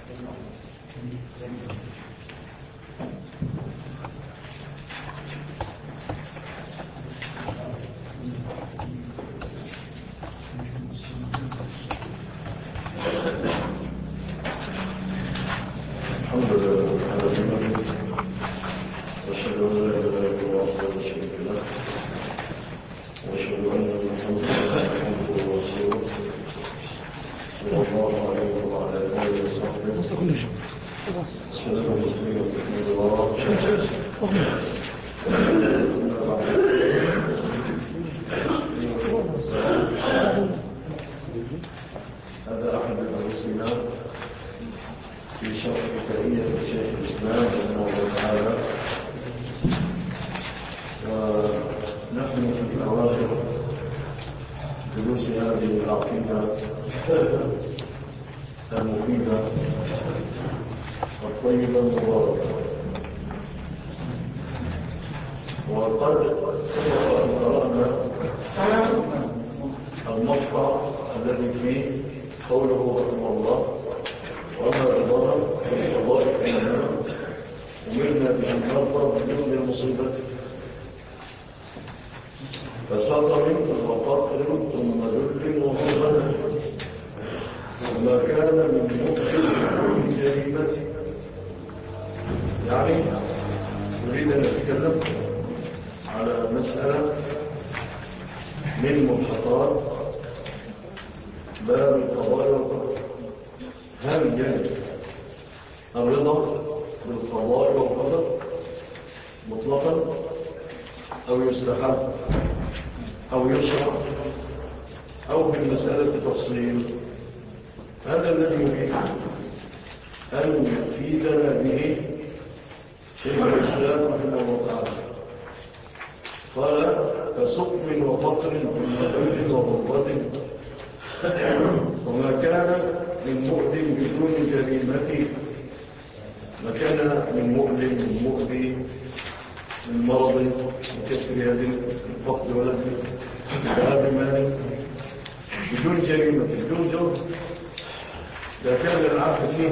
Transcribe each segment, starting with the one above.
هذا أحد دروسنا في شرح كتابية شيخ الإسلام رحمه الله تعالى، ونحن في أواخر دروس هذه العقيدة المفيدة الطيبة المباركة. وقد قرأنا المقطع الذي فيه قوله رحمه الله: وما رضانا في قضاء حينما أمرنا بأن نرضى بمثل المصيبة فسطر وفقر ثم ذل وفضل، وما كان من مقتل من جريمة. يعني نريد أن نتكلم على مسألة من ملحقات باب القضاء والقدر. هل يجب الرضا بالقضاء والقدر مطلقا، أو يستحب، أو يشرع، أو في المسألة تفصيل؟ هذا الذي يريد أن يفيدنا به شيخ الإسلام رحمه الله تعالى. قال: كسقم وفقر وذل وغربة، وما كان من مؤذن بدون جريمته. ما كان من مؤذن من مؤذي من مرض من كسر يد من فقد ولد من ذهاب مال بدون جريمة بدون جرم، إذا كان العبد فيه.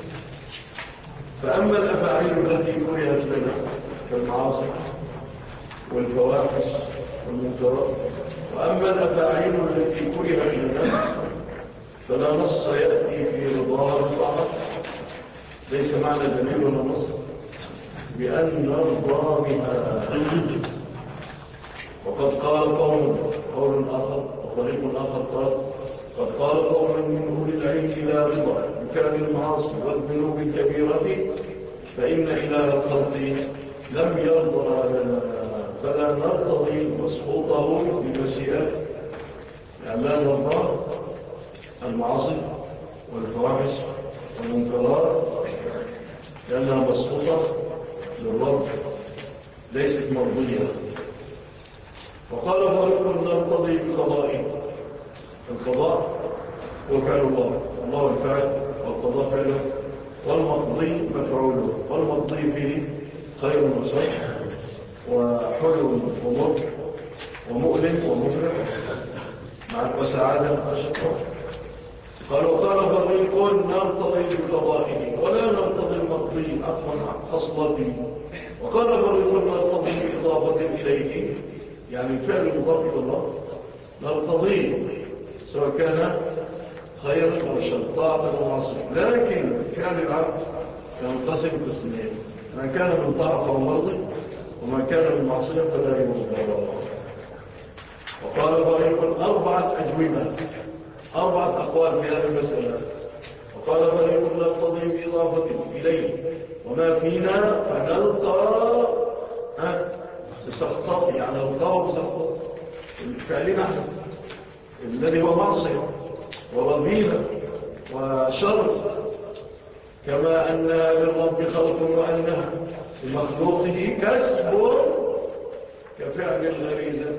فأما الأفاعيل التي كرهت لنا كالمعاصي والفواحش والمنكرات، وأما الأفاعيل التي كرهت لنا فلا نص يأتي في رضاها بالطاعة. ليس معنى دليل ولا نص بأن نرضى بها. وقد قال قول آخر وطريق آخر قد قال قوم من أولي العلم: لا رضا بكامل المعاصي والذنوب الكبيرة، فإن إله الخلق لم يرضى لنا، فلا نرتضي مسقوطه بمشيئته. يعني لا نرضى المعاصي والفواحش والمنكرات لأنها مسقوطة للرب، ليست مرضية. وقال فريق: نرتضي بقضائه. القضاء هو فعل الله الفاعل، والقضاء فعله، والمقضي مفعوله، والمقضي فيه خير وشر وحلو ومر ومؤلم ومفرح وسعادة وشقة. قال: وقال فريق: نرتضي بقضائه ولا نرتضي المقضي عن خصلته. وقال فريق: نرتضي بإضافة إليه، يعني الفعل المضاف إلى الله نرتضيه سواء كان خيرا أو شر، طاعة أو معصية. لكن كان العبد ينقسم قسمين: ما كان من طاعة فهو مرضي، وما كان من معصية فلا يرضى. وقال فريق: أربعة أجوبة، أربعة أقوال في هذه المسألة. وقال فريق: نرتضي بإضافة إليه وما فينا فنلقى بسخطه، يعني نلقاه بسخطه الفعلين أحسن، الذي هو معصية ورذيلة وشر، كما أن للرب خلق وأنها لمخلوقه كسب كفعل الغريزة،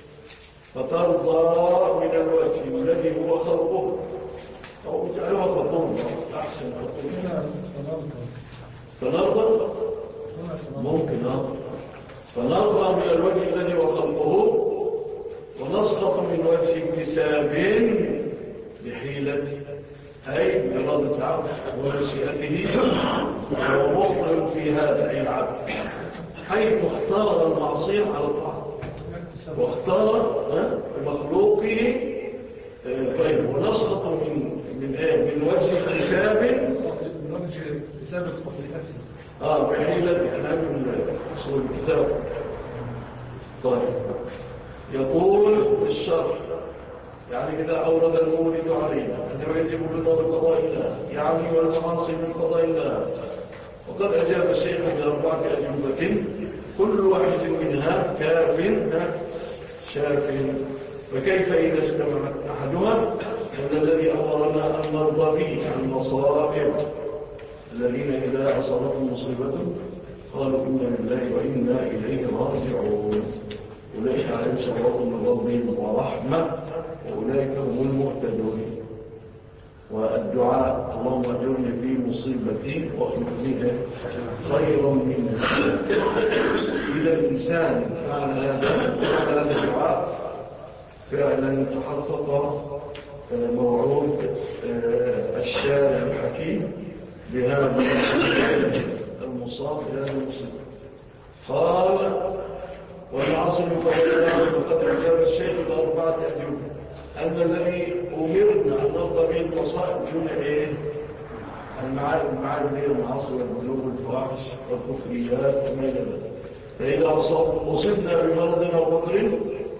فترضى من الوجه الذي هو خلقه، أو جعلها خطوة أحسن خطوة. فنرضى ممكن فنرضى من الوجه الذي هو خلقه، ونسقط من وجه اكتساب بحيلة أي بإرادة العبد ومشيئته، وهو مخطئ في هذا أي العبد، حيث اختار المعصية على الطاعة واختار مخلوقه. طيب، ونسقط من وجه حساب بحيلة إعلام أصول الكتاب. طيب، يقول في الشرح يعني إذا أورد المولد علينا أنه يجب الرضا بقضاء الله، يعني والمعاصي من قضاء الله. وقد أجاب الشيخ بأربعة أجوبة كل واحد منها كاف شاف. فكيف إذا اجتمعت أحدها؟ أن الذي أمرنا أن نرضى به عن المصائب الذين إذا أصابتهم مصيبة قالوا إنا لله وإنا إليه راجعون، أولئك عليهم صلوات من ربهم ورحمة وأولئك هم المهتدون. والدعاء اللهم أجرني في مصيبتي واخلف لي خيرا منها. إذا الإنسان فعل هذا الدعاء فعلا تحقق موعود الشارع الحكيم بهذا المصاب بهذا المصيبة. قال والعصر فقد أجاب الشيخ بأربعة أجوبة أن الذي أمرنا أن نرضى به المصائب جمع المعارف هي المعاصي والذنوب والفواحش والكفريات وما إلى ذلك. فإذا أصبنا بمرض أو فقر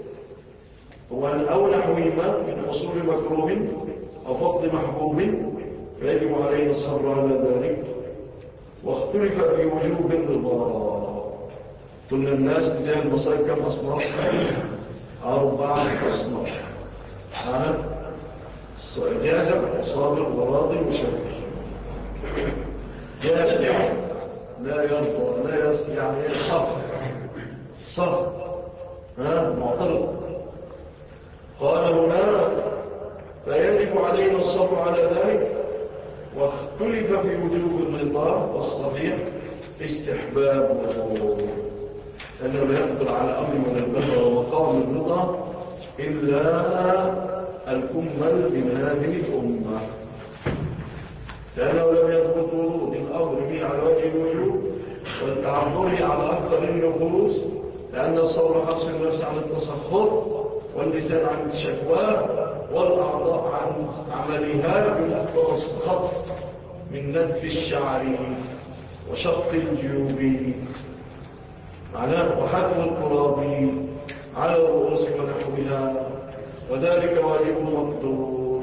أو نحوهما من حصول مكروه أو فقد محبوب فيجب عليه الصبر على ذلك. واختلف في وجوب الرضا. كل الناس تجاه المصائب كم أصناف؟ 4 أصناف. جازم وصابر وراضي وشكر. جازم لا يرضى لا يعني صبر معترض. قال هنا فيجب علينا الصبر على ذلك. واختلف في وجوب الرضا والصحيح استحبابه، أنه لا يقدر على أمر من البر ومقام الرضا إلا الكمل من هذه الأمة، لأنه لم يثبت ورود الأمر به على وجه الوجوب والتعبر على أكثر النفوس، لأن الصبر حبس النفس عن التسخط واللسان عن الشكوى والأعضاء عن عملها بالخطف من نتف الشعر وشق الجيوب وحكم التراب على الرؤوس ونحوها، وذلك واجب مقدور.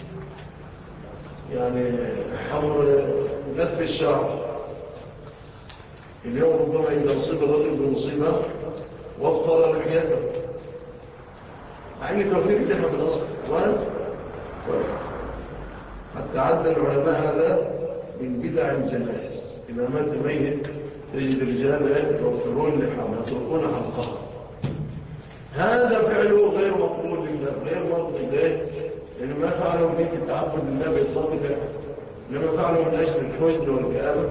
يعني أمر نتف الشعر اليوم ربما إذا أصيب الرجل بمصيبة وفر لحيته مع أن توفير الجنة بالأصل حتى عد العلماء هذا من بدع الجنائز. إذا مات ميت تجد الرجال يوفرون لحام يطلقون حلقها. هذا فعله غير مقبول لله، غير مرضي لله، لأنه ما فعله من التعبد لله بإطلاقه، لما فعله من أجل الحزن والكآبة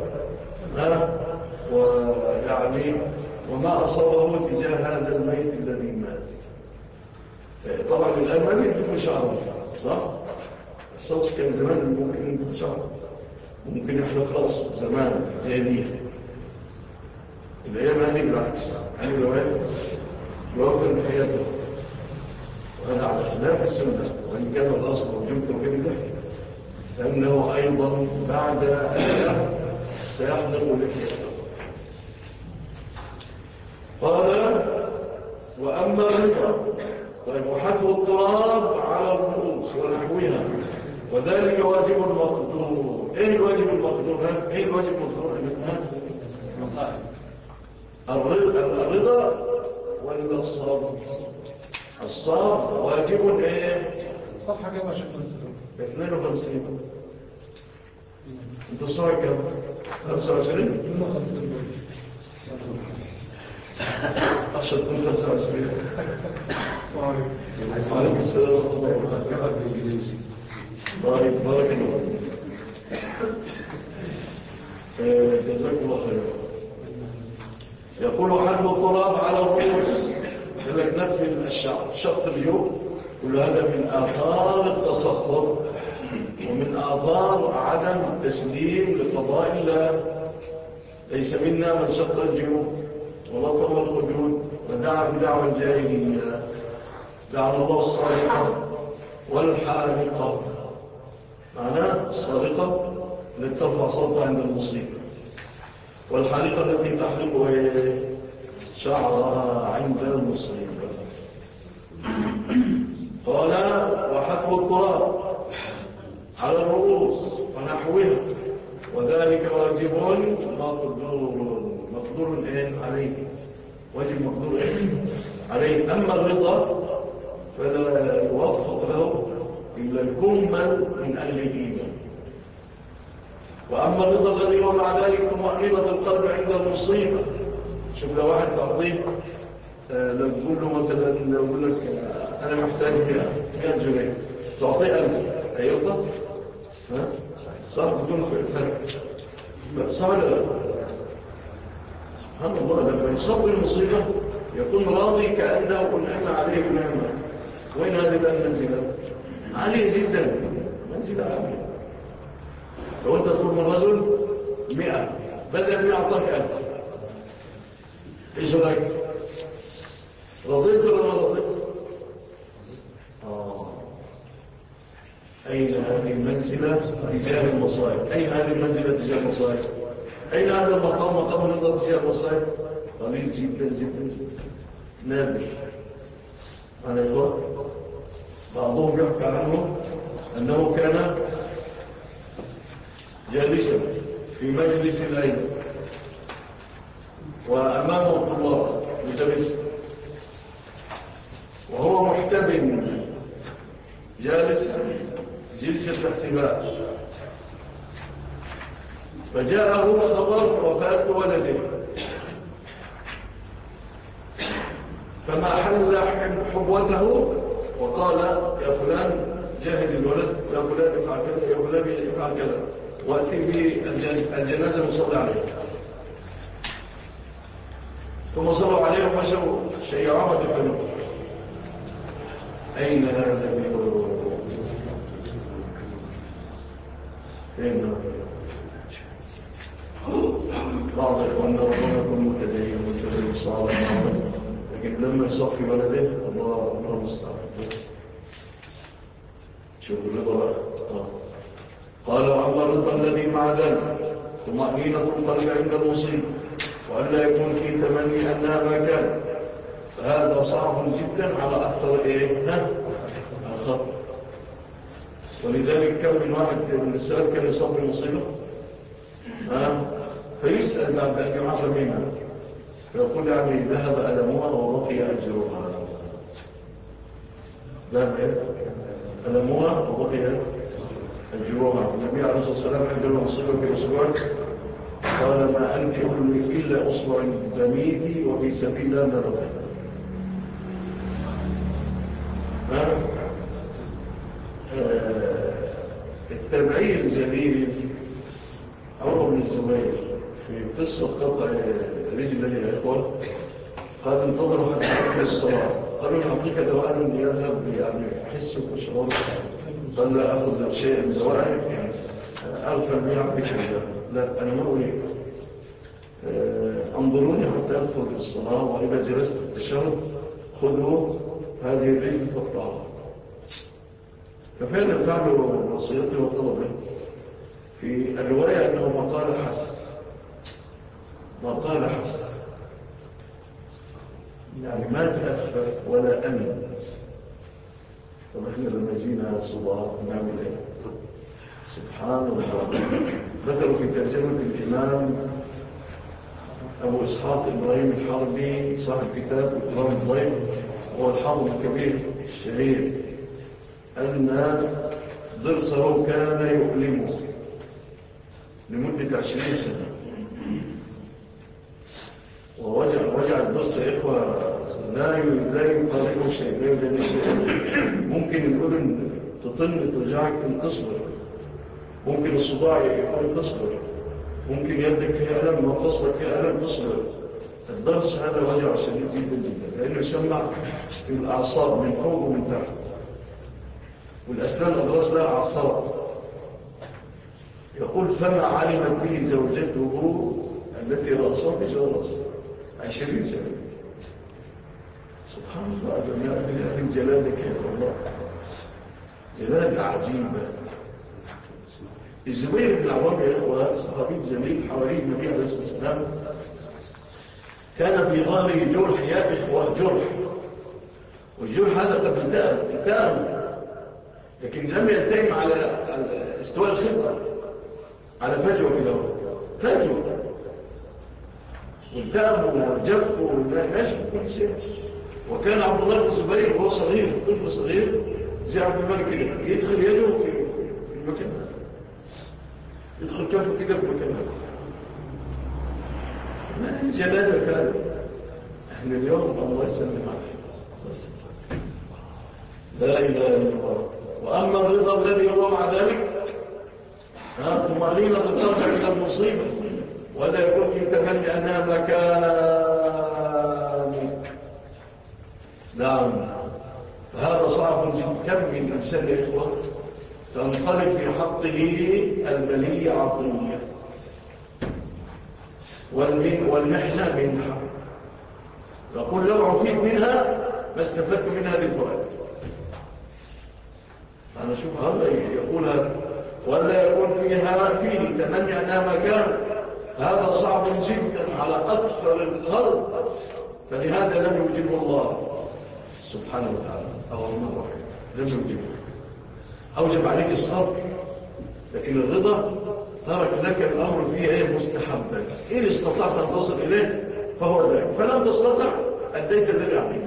ويعني وما أصابه تجاه هذا الميت الذي مات. طبعا الآن ما بيكون شعره صح؟ الصوت كان زمان ممكن يكون شعره، ممكن يحلق رأسه زمان جاهلية. الأيام هذه بالعكس، يعني الوالد يوفر بحياته، وهذا على خلاف السنة، وإن كان الأصل موجود وكبده فإنه أيضا بعد أن سيحلق لحياته. قال وأما الرضا طيب وحد التراب على الرؤوس ونحوها وذلك واجب مقدور. ايه الواجب المقدور؟ ايه الواجب المقدور؟ الرضا ولا الصبر؟ الصبر واجب ايه؟ صفحة كما شكرا 52. انت الصبر كم؟ 25 أخشى تكون 25. وعليكم السلام ورحمة الله وبركاته. بارك الله جزاكم الله خيرا. يقول حد التراب على الرؤوس لك نفي الشعر شق اليوم، كل هذا من آثار التسخط ومن آثار آثار عدم تسليم لقضاء الله. ليس منا من شق الجيوب ولطم الخدود ودعا بدعوى الجاهلية. دعا الله الصالحة والحالقة. معناه الصالقة التي ترفع صوتها عند المصيبة، والحالقة التي تحلق شعرها عند المصيبة. قال وحكوا التراب على الرؤوس ونحوها، وذلك واجب مقدور عليه، واجب مقدور عليه. أما الرضا فلا يوفق له إلا الكمل من أهل الإيمان. وأما الرضا الذي هو مع ذلك طمأنينة القلب عند المصيبة. شوف لو واحد تعطيه، لو تقول له مثلا، لو يقول لك أنا محتاج 100 جنيه تعطيه 1000، هيرضى؟ صح بدون فرق. صح ولا لا؟ سبحان الله، لما يصاب المصيبة يكون راضي كأنه أنعم عليه بنعمة. وين هذه المنزلة؟ عالية جدا، منزلة عالية. لو أنت تقول من رجل 100 بدل 100 أعطاك 1000، إيش رأيك؟ رضيت ولا ما رضيت؟ أين هذه المنزلة تجاه المصائب؟ أين هذه المنزلة تجاه المصائب؟ أين هذا المقام، مقام الرضا تجاه المصائب؟ قليل جدا جدا نادر. على الله بعضهم يحكى عنه أنه كان جالسا في مجلس العلم وأمامه طلاب مدرس، وهو محتبن جالس جلسة احتباء، فجاءه خبر وفاة ولده، فما حل حبوته وقال يا فلان جاهد الولد، يا فلان افعل كذا، يا فلان افعل كذا، وأتي بالجنازة وصلى عليه. ثم صلوا عليه ومشوا شيعوا دفنوه. أين هذا اليوم؟ فين بعض إخواننا ربما يكون متدين صالح، لكن لما يصفي ولده الله مستعد. شوف الرضا. قال وأما الرضا الذي مع ذلك طمأنينة القلب عند المصيبة، وألا يكون في تمني أنها ما كان، فهذا صعب جدا على أكثر الخطر. ولذلك كم من واحد من السلف كان يصاب المصيبة فيسأل بعد أن يعافى منها، فيقول يعني ذهب ألمها وبقي أجرها. ذهب ألمها وبقي أجرها. النبي عليه الصلاة والسلام عندما مصيبة في أسبوع قال ما أنت إلا أصبع دميتي وفي سبيل الله نرضي. التابعي الجليل عمر بن الزبير في قصة قطع رجل يا إخوة قال انتظروا حتى يأتي الصلاة، قالوا نعطيك دواء يذهب يعني حسك وشرابك، قال لا أخذ شيئا من دوائك أغفر بي عبدك الله. لا أنا ما أريد، انظروني حتى أدخل في الصلاة، وإذا جلست التشهد خذوا هذه الرجل فاقطعها. ففعلا فعلوا وصيته وطلبه. في الرواية أنه ما قال حس يعني ما تأثر ولا أمن. طب احنا لما جينا صباح نعمل ايه؟ سبحان الله. ذكروا في ترجمة الإمام أبو إسحاق إبراهيم الحربي صاحب كتاب إكرام الضيف، هو الحافظ الكبير الشهير، أن ضرسه كان يؤلمه لمدة 20 سنة، ووجع الضرس يا إخوة لا يقاربه شيء، لا يدني شيء. ممكن الأذن تطن توجعك إن تصبر، ممكن الصداع يكون تصبر، ممكن يدك فيها ألم وتصلك فيها ألم تصبر. الضرس هذا وجع شديد جدا جدا، لأنه يسمع في الأعصاب من فوق ومن تحت، والأسنان الأضراس لها أعصاب، يقول فما علمت به زوجته التي رأسها بجرس 20 سنة. سبحان الله، من جلالك يا الله، جلال عجيبة. الزبير بن العوام يا إخوة صحابي جميل حوالي النبي عليه الصلاة والسلام، كان في غار جرح يا إخوة، جرح، والجرح هذا قد التأم، لكن لم يلتئم على استواء الخطة، على فجوة كده، فجوة والتأم والجف والناشف كل شيء. وكان عبد الله بن الزبير وهو صغير، طفل صغير زي عبد الملك كده، يدخل يده في المكان هذا، يدخل كفه كده في المكان هذا. ما الجلالة كانت. احنا اليوم الله يسلم عليك، لا إله إلا الله. وأما الرضا الذي هو مع ذلك طمأنينة ترجع إلى المصيبة، ولا يكون في تمني أنها مكانك. نعم، فهذا صعب جدا. كم من إنسان يا إخوة تنقلب في حقه المنية عطية، والمحنة منها. يقول لو عفيت منها ما استفدت منها بالفوائد. أنا شوف هذا يقول هذا، ولا يكون فيه تمني أنها مكان، هذا صعب جدا على أكثر الخلق، فلهذا لم يجيب الله سبحانه وتعالى الرحمن الرحيم، لم يجيبه. أوجب عليك الصبر، لكن الرضا ترك لك الأمر فيه مستحبا، إن استطعت أن تصل إليه فهو ذلك، فلم تستطع أديت الذي عليك.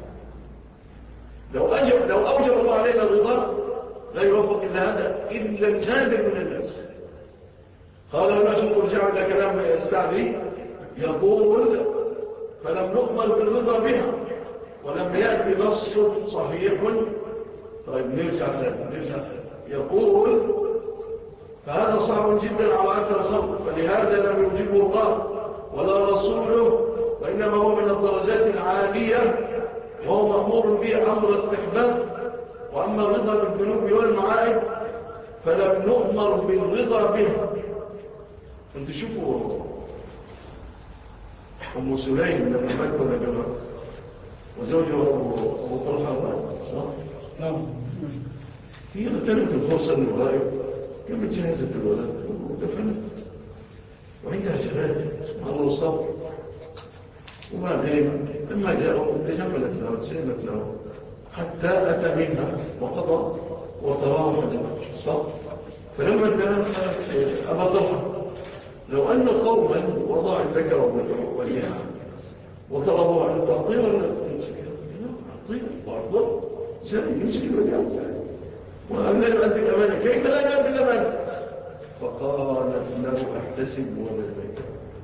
لو أوجب الله علينا الرضا لا يوفق إلا هذا إلا النادر من الناس. قال الناس ارجعوا إلى كلام السعدي يقول فلم نؤمر بالرضا بها ولم يأتي نص صحيح. طيب نرجع ثاني. يقول فهذا صعب جدا على أكثر الخلق، فلهذا لم يجيبه الله ولا رسوله، وإنما هو من الدرجات العالية، وهو مأمور به أمر استحباب. وأما الرضا بالذنوب والمعائب فلم نؤمر بالرضا بها. انت شوفوا أم سليم لما مات ونجمها وزوجه أبو طلحة، صح؟ نعم. هي اغتنمت الفرصة الغائب، كانت جهزت الولد ودفنت وعندها جلال سبحان الله صبر. وبعدين لما جاءوا تجملت له وتسلمت له حتى أتى منها وقضى وتراه صح. فلما كانت أبا طلحة لو أن قوما وضع الذكر والإنثى وطلبوا عن التعطيل ولا التعطيل وأرضه سليم يمسك الوليان سليم وأن لا يؤدي الأمانة، كيف لا يؤدي الأمانة؟ فقالت له أحتسب ولديك.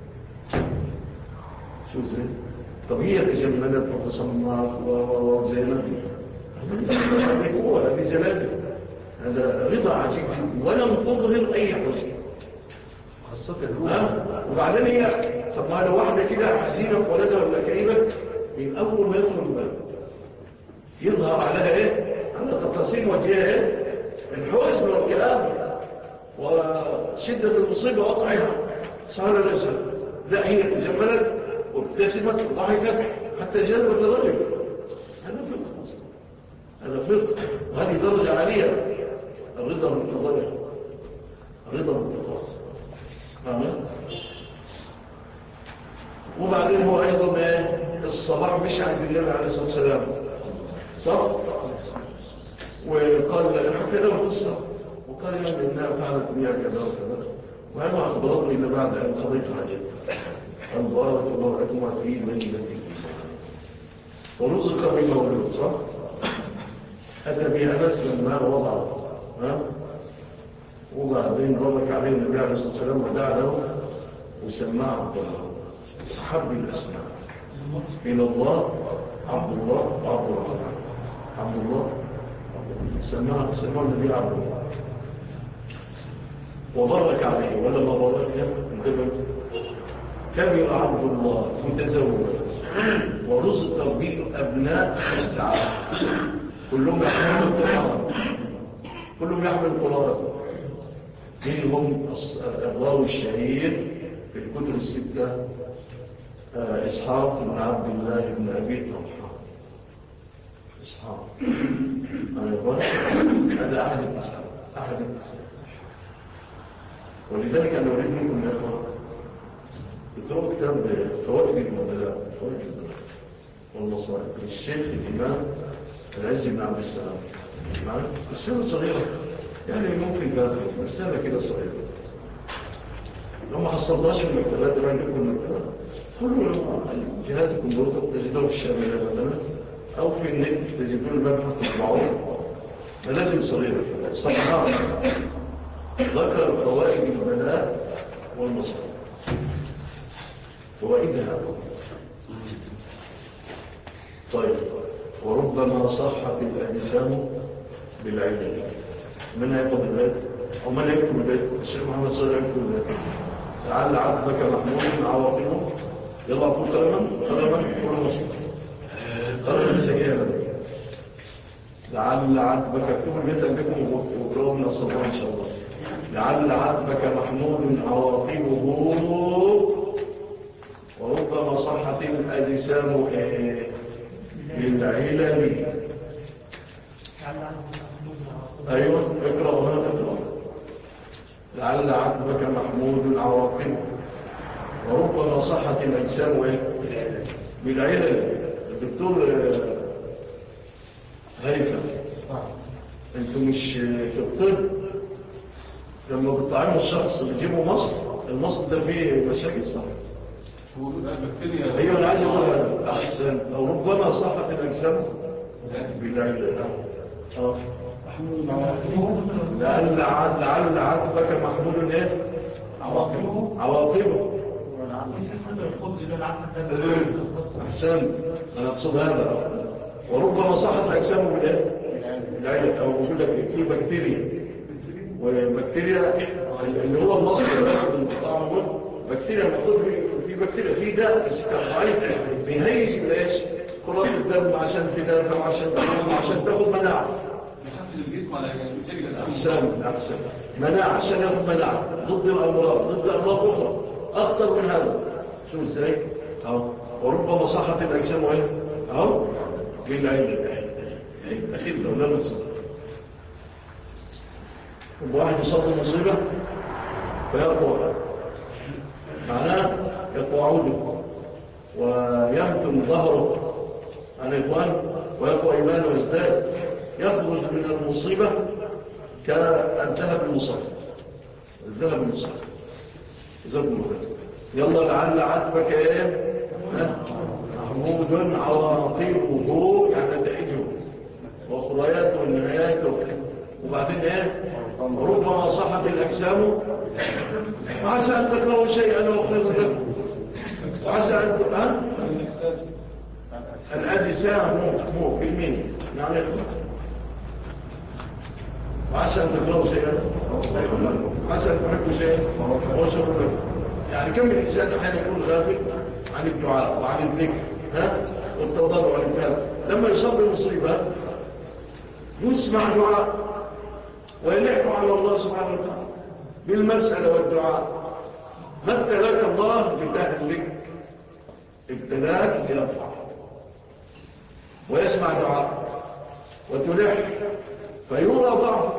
شو زي؟ طب هي تجملت وتصنعت وزينت، هذه قوة، هذه جلالة، هذا رضا عجيب ولم تظهر أي حزن خاصة وبعدين هي طب ما لو واحدة كده حزينة في ولدها ولا كئيبة، من أول ما يدخل الباب يظهر عليها إيه؟ على تفاصيل وجهها إيه؟ الحزن والكآبة وشدة المصيبة وقعها صار الرجل. لا، هي تجملت وابتسمت وضحكت حتى جذبت الرجل. هذا فقه أصلا، هذا فقه، وهذه درجة عالية. الرضا بالقضايا، الرضا بالقضايا. وبعدين هو أيضا الصلاح مش عند النبي عليه الصلاة والسلام صح؟ وقال حكى له قصة وقال لهم إنها فعلت بها كذا وكذا، وأنا أخبرته إلا بعد أن قضيت حاجتي أن بارك الله لكم في مجلتي ورزق بمولود صح؟ أتى بها ناس لما وضعه وبعدين بارك عليه النبي عليه الصلاة والسلام ودعا له وسماه عبد الله، حب الأسماء إلى الله عبد الله وعبد الرحمن. عبد الله سماه النبي عبد الله وبارك عليه، ولا ما بارك له كبر عبد الله متزوج ورزق بالأبناء 9 كلهم يحمل القرآن، منهم الراوي الشهير في الكتب الستة إسحاق بن عبد الله بن أبي طلحة. إسحاق أنا يقول هذا أحد الإسحاق أحد الإسحاق. ولذلك أنا أريد منكم يا أخوان تقرأوا كتاب فوائد المبلاء والمصائب للشيخ الإمام العز بن عبد السلام. رسالة صغيرة يعني ممكن كانت رسالة كده صغيرة لو ما حصلناش المكتبات اللي عندكم المكتبات كل جهاتكم برضه تجدوه في الشاملة مثلا أو في النت تجدوه المبحث تطبعوه لازم صغيرة صفحات ذكر فوائد البلاء والمصائب فوائدها. طيب وربما صحت الأجسام بالعلم. من يقضي البيت أو من يكتب البيت؟ الشيخ محمد صلى يكتب البيت. لعل عذبك محمود عواقبه يلا أقول قلما كل مصر قلما السجيئة. لعل عذبك اكتب البيت عندكم وقرأوا من الصباح إن شاء الله. لعل عذبك محمود عواقبه وربما صحت الأجسام بالعلل. أيوة اقرأ هنا اقرأ. لعل عذبك محمود عواقبه وربما صحت الأجسام بالعلل. الدكتور هيثم انتم مش في الطب لما بتطعموا الشخص بتجيبوا مصر المصر ده فيه مشاكل صح؟ ايوه انا عايز اقول هذا احسن او ربما صحت الاجسام بالعلل. لعل عذبك محمود ايه عواقبه احسن انا اقصد هذا وربما صحت اجسامه بالعلل او بقول لك في بكتيريا وبكتيريا اللي هو المصدر ياخد الطعام بكتيريا المفروض في بكتيريا في داء ضعيف بيهيج الايش كرات الدم عشان تدافع وعشان تنام وعشان تاخد مناعه الجسم على احسن مناعه عشان ياخد مناعه ضد امراض اخرى اخطر من هذا. شو ازاي وربما صحت الاجسام بالعلم اخير لو لا نصح واحد يصاب مصيبه فيقوى معناه يقوى عوده ويمتن ظهره عن إخوان ويقوى إيمانه ويزداد يخرج من المصيبة كأن ذهب المصاب يلا لعل عذبك محمود عواقبه يعني نتائجه وأخرياته ونهاياته وبعدين ربما صحت الأجسام وعسى أن تكرهوا شيئا وخير لكم وعسى أن الأجسام مو بالمين يعني وعسى أن تكرهوا شيئا وعسى أن تحبوا شيئا وشر لكم. يعني كم الإنسان أحيانا يكون غافل عن الدعاء وعن الذكر والتضرع والإنكار لما يصاب بمصيبة يسمع دعاء ويلح على الله سبحانه وتعالى بالمسألة والدعاء. ما ابتلاك الله لتهلك ابتلاك ليرفع ويسمع دعاء وتلح فيرى ضعف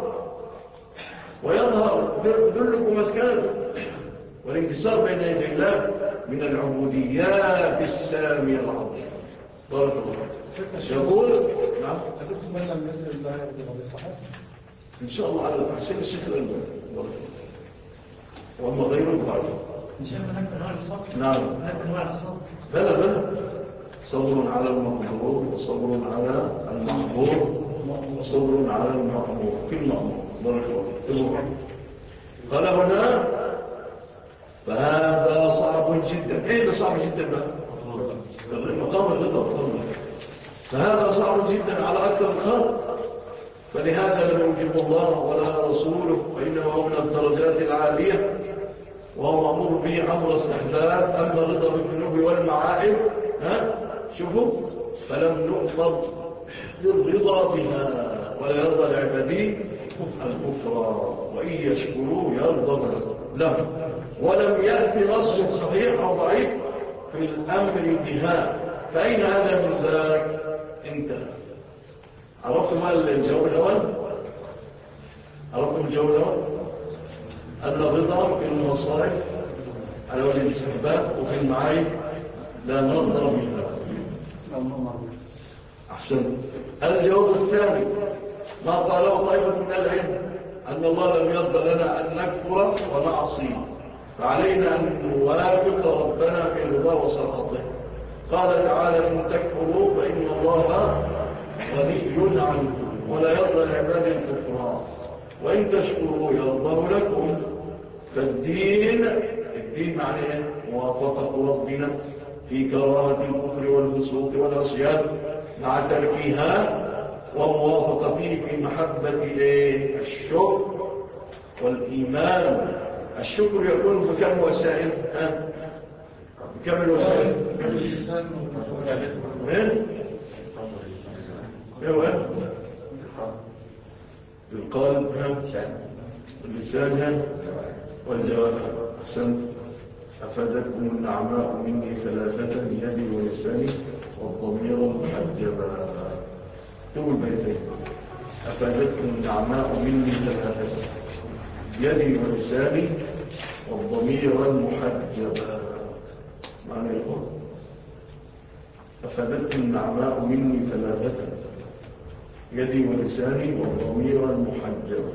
ويظهر ذلك مسكنته والانكسار بين يدي الله من العبوديات السامية العظيمة. بارك الله يقول نعم أتتمنى المثل الله يرضي الصحابة إن شاء الله على تحسين الشيخ الألباني وأما غيره ضعيف إن شاء الله هناك أنواع الصبر. نعم هناك أنواع الصبر. بلى صبر على المقدور وصبر على المحظور وصبر على المأمور في المأمور. بارك الله قال هنا فهذا صعب جدا. ايه ده صعب جدا بقى مقام الرضا فهذا صعب جدا على أكثر الخلق فلهذا لم يجب الله ولا رسوله وإنما هو من الدرجات العالية وهو مأمور به أمر استحباب. أما الرضا بالذنوب والمعائب شوفوا فلم نؤمر بالرضا بها ولا يرضى لعباده الكفر، وإن يشكروا يرضى له. ولم يأتي نص صحيح أو ضعيف في الأمر بها، فأين هذا من ذاك؟ انتهى. عرفتم الجواب الأول؟ عرفتم الجواب الأول؟ أن الرضا في المصائب على وجه الاستحباب، وفي المعايب لا نرضى بها. أحسن. الجواب الثاني ما قاله طائفة من العلم، أن الله لم يرضى لنا أن نكفر ونعصي، فعلينا أن نوافق ربنا في رضا وسخطه. قال تعالى إن تكفروا فإن الله غني عنكم ولا يرضى لعباده الكفر، وإن تشكروا يرضاه لكم. فالدين معناه موافقة ربنا في كراهة الكفر والفسوق والعصيان مع تركها، وموافقة فيه في محبة الشكر والإيمان. الشكر يكون بكم وسائل؟ بكم الوسائل؟ بالقلب واللسان والجوارح. أحسنت. أفادتكم النعماء مني ثلاثة بيدي ولساني والضمير محجبا. اكتبوا البيتين. أفادتكم النعماء مني ثلاثة بيدي ولساني والضمير المحجبا. معنى يقول أفادتكم النعماء مني ثلاثة يدي ولساني والضمير المحجبا.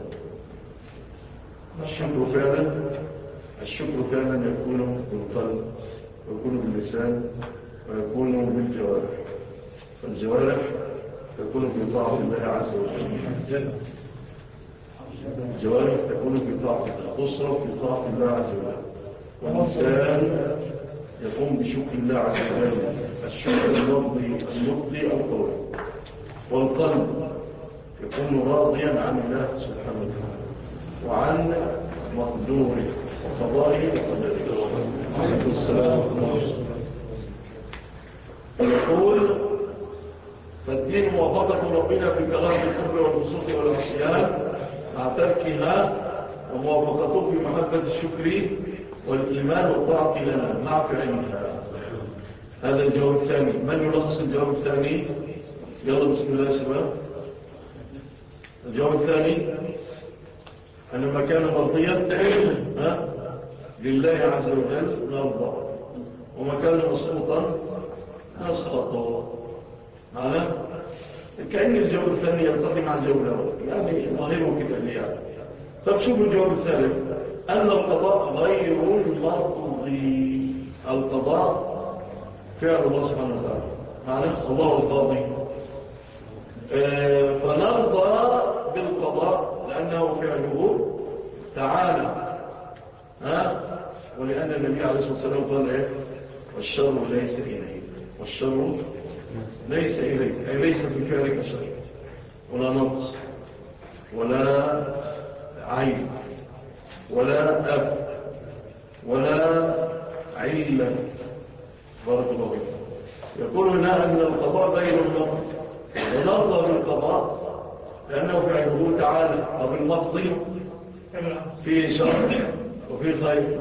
الشكر فعلا يكون بالقلب ويكون باللسان ويكون بالجوارح. فالجوارح تكون في طاعة الله عز وجل، الجوارح تكون في طاعة الأسرة في طاعة الله عز وجل، والإنسان يقوم بشكر الله عز وجل، الشكر المرضي القول، والقلب يكون راضيا عن الله سبحانه وتعالى وعن مقدوره وقضائه وقدره. عليكم السلام ورحمة الله. يقول فالدين موافقة ربنا في كلام الكفر والفسوق والعصيان مع تركها، وموافقته في محبة الشكر والإيمان والطاعة لنا مع فعلها. هذا الجواب الثاني. من يلخص الجواب الثاني؟ يلا بسم الله الشباب. الجواب الثاني أن ما كان مرضيا لله عز وجل نرضى، وما كان مسقوطا نسقطه. معناه كأن الجواب الثاني يلتقي مع الجواب الأول، يعني ظاهره كده. طب شوفوا الجواب الثالث، أن القضاء غير المرضي. القضاء فعل الله سبحانه وتعالى، معناه الله القاضي، فنرضى بالقضاء لأنه فعله تعالى، ولأن النبي عليه الصلاة والسلام قال والشر ليس إليك، والشر ليس إليك، أي ليس في فعلك شر ولا نقص ولا عيب ولا أب ولا علة. بارك الله فيك. يقول هنا أن القضاء غير المرض، ونرضى بالقضاء لأنه فعله تعالى، وبالمقضي فيه شر وفيه خير.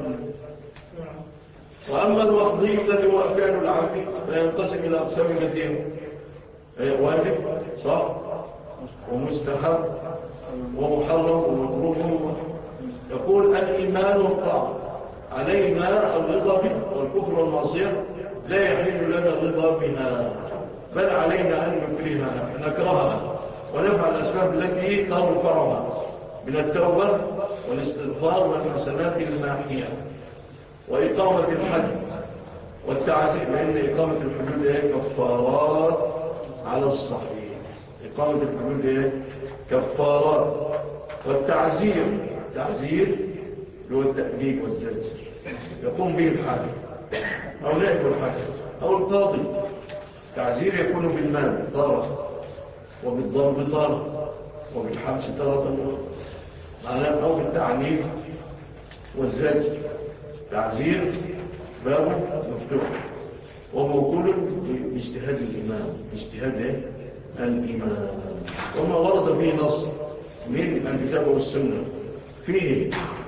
وأما المقضي الذي هو فعل العبد فينقسم إلى أقسام كثيرة، واجب صح ومستحب ومحرم ومكروه. يقول الإيمان والطاعة علينا الرضا به، والكفر والمعصية لا يحل لنا الرضا بها، بل علينا أن نكرهها ونفعل الأسباب التي ترفعها من التوبة والاستغفار والحسنات الماحية وإقامة الحج والتعزير، لأن إقامة الحدود كفارات على الصحيح. إقامة الحدود كفارات. والتعزير هو التأديب والزجر يقوم به الحاكم أو نائب الحاكم أو القاضي. تعزير يكون بالمال طارة، وبالضرب طارة، وبالحبس طارة معناه، أو بالتعنيف والزجر. تعزير بابه مفتوح وموكول باجتهاد الإمام، باجتهاد الإمام. وما ورد فيه نص من الكتاب والسنة فيه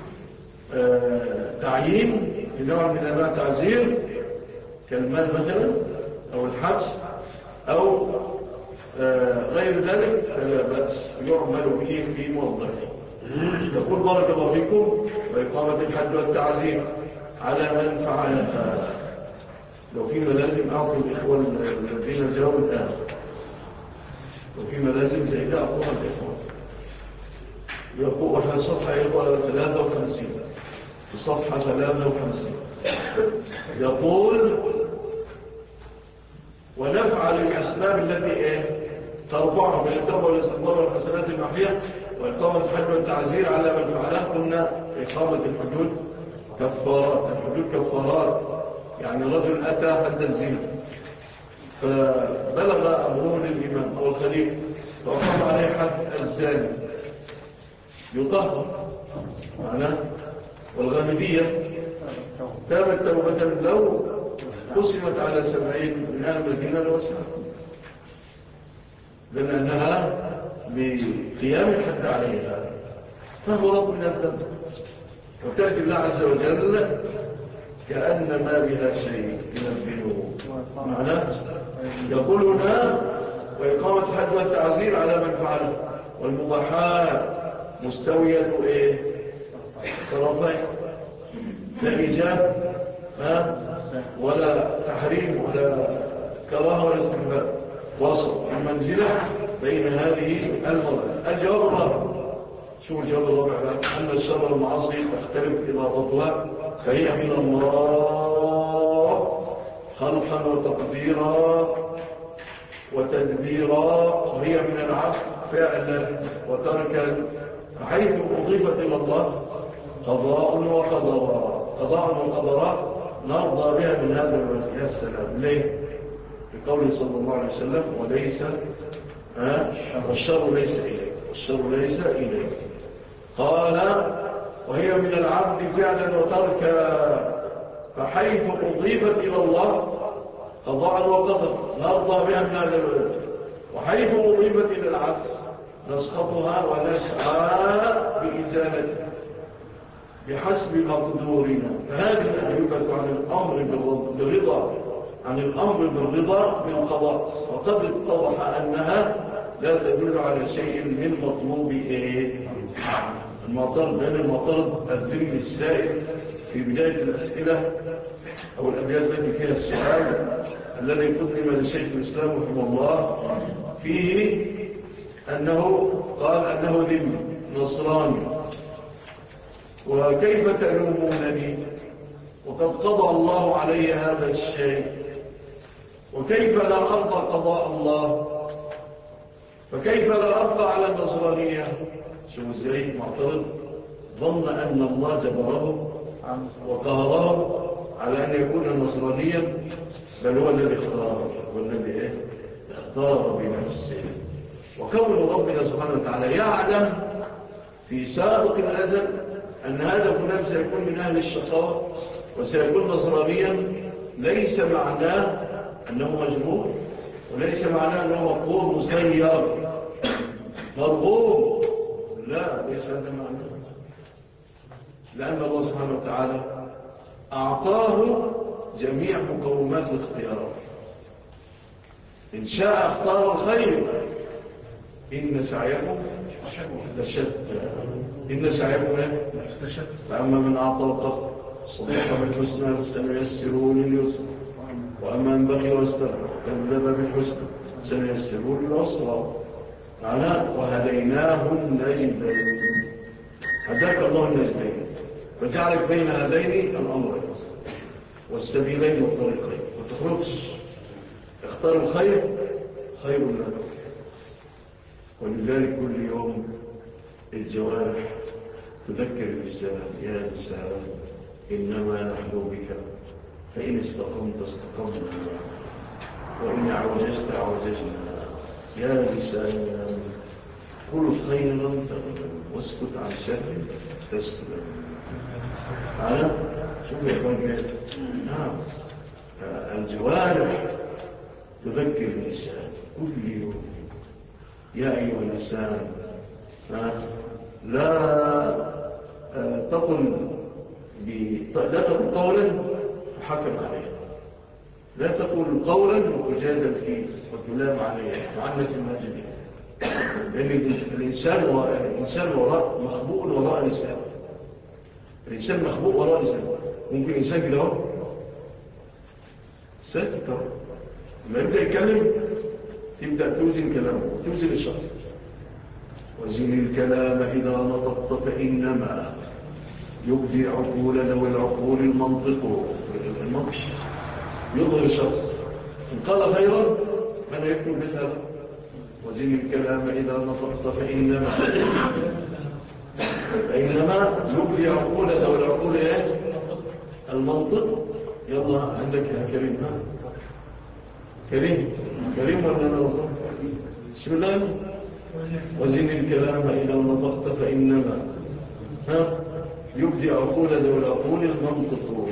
تعيين لنوع من أنواع التعزير كالمال مثلا أو الحبس أو غير ذلك فلا بأس يعمل به في موضعه. يقول بارك الله فيكم وإقامة الحد والتعزير على من فعلها. لو في ملازم أعطوا الإخوة الذين جاءوا الآن، لو في ملازم زي ده أعطوها الإخوة. يقول وحنا الصفحة 53 الصفحة 53 يقول ونفعل الأسباب التي ترفعه بالتوبة والاستغفار والحسنات المحية وإقامة الحد والتعزير على من فعلها. قلنا إقامة الحدود كفارات، الحدود كفارات يعني رجل أتى حد الزنا فبلغ أمره للإمام أو الخليفة فأقام عليه حد الزاني يطهر معناه. والغامدية تابت توبة لو قسمت على 70 من أهل المدينة لوسعهم، لأنها بقيام الحد عليها فهو رب من الذنب، وتأتي الله عز وجل كأن ما بها شيء من الذنوب. معناه يقول هنا وإقامة الحد والتعزير على من فعله. والمباحات مستوية طرفين، لا إيجاب ولا تحريم ولا كراهة ولا استحباب، وسط المنزلة بين هذه المرأة. الجواب الرابع، شو الجواب الرابع؟ أن الشر والمعاصي تختلف إضافتها فهي من الله خلقا وتقديرا وتدبيرا، وهي من العبد فعلا وتركا، حيث أضيفت إلى الله قضاء وقدرا نرضى بها من هذا الوجه. يا سلام. ليه؟ بقوله صلى الله عليه وسلم وليس والشر ليس إليك، والشر ليس إليك. قال وهي من العبد فعلا وتركا، فحيث أضيفت إلى الله قضاء وقدر نرضى بها من هذا الوجه، وحيث أضيفت إلى العبد نسقطها ونسعى بإزالتها بحسب مقدورنا. فهذه الأجوبة عن الأمر بالرضا، عن الأمر بالرضا بالقضاء، وقد اتضح أنها لا تدل على شيء من مطلوب المطالب، لأن المطالب الذم السائل في بداية الأسئلة أو الأبيات التي فيها السؤال الذي قدم لشيخ الإسلام رحمه الله فيه أنه قال أنه ذم نصراني، وكيف تلومونني وقد قضى الله علي هذا الشيء، وكيف لا أرضى قضاء الله، فكيف لا أرضى على النصرانية؟ شو ازاي معترض ظن أن الله جبره وقهره على أن يكون نصرانيا، بل هو الذي اختاره، والذي اختار بنفسه. وكون ربنا سبحانه وتعالى يعلم في سابق الأزل أن هذا فلان سيكون من أهل الشقاء وسيكون نصرانيا، ليس معناه أنه مجبور، وليس معناه أنه مقبول مسير مرغوب، لا، ليس هذا معناه، لأن الله سبحانه وتعالى أعطاه جميع مقومات الاختيار. إن شاء اختار الخير، إن سعيكم لشتى، إن سعيكم لشتى، فأما من أعطى وقف صدق بالحسنى سنيسره لليسر، وأما من بخل واستغنى وكذب بالحسنى سنيسره للعسرى. وهديناه النجدين، هداك الله النجدين فجعلك بين هذين الأمرين والسبيلين والطريقين، وتخرجش اختار الخير خير لك. ولذلك كل يوم الجوارح تذكر الإنسان يا إنسان إنما نحن بك، فإن استقمت استقمنا، وإن عوججت عوججنا. يا لسان قل خيرا تغنم واسكت عن شر تسلم. شوف يا اخوان، الجوارح تذكر الإنسان كل يوم يا أيها الإنسان لا تقل لا تقل قولا فحكم عليه، لا تقل قولا وتجادل فيه وتلام عليه وعنك المجد، لأن الإنسان وراء مخبوء وراء لسان، الإنسان مخبوء وراء لسان. ممكن إنسان كده هو ساكت لما يبدأ يتكلم تبدأ توزن كلامه وتوزن الشخص. وزن الكلام إذا نطقت فإنما يبدي عقولنا والعقول المنطق يظهر الشخص إن قال خيرا أنا يكتب مثال. وزن الكلام إذا نطقت فإنما يبدي عقولنا والعقول المنطق. يلا عندك يا كريم. كريم ولا أنا وصل؟ بسم الله. وزن الكلام إذا نطقت فإنما يبدي عقول ذو العقول المنطق.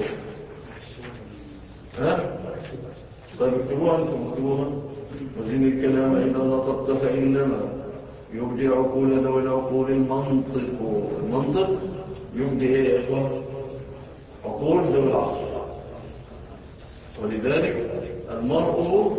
طيب اكتبوها أنتم اكتبوها. وزن الكلام إذا نطقت فإنما يبدي عقول ذو العقول المنطق يبدي ايه يا إخوة؟ عقول ذو العقل. ولذلك المرء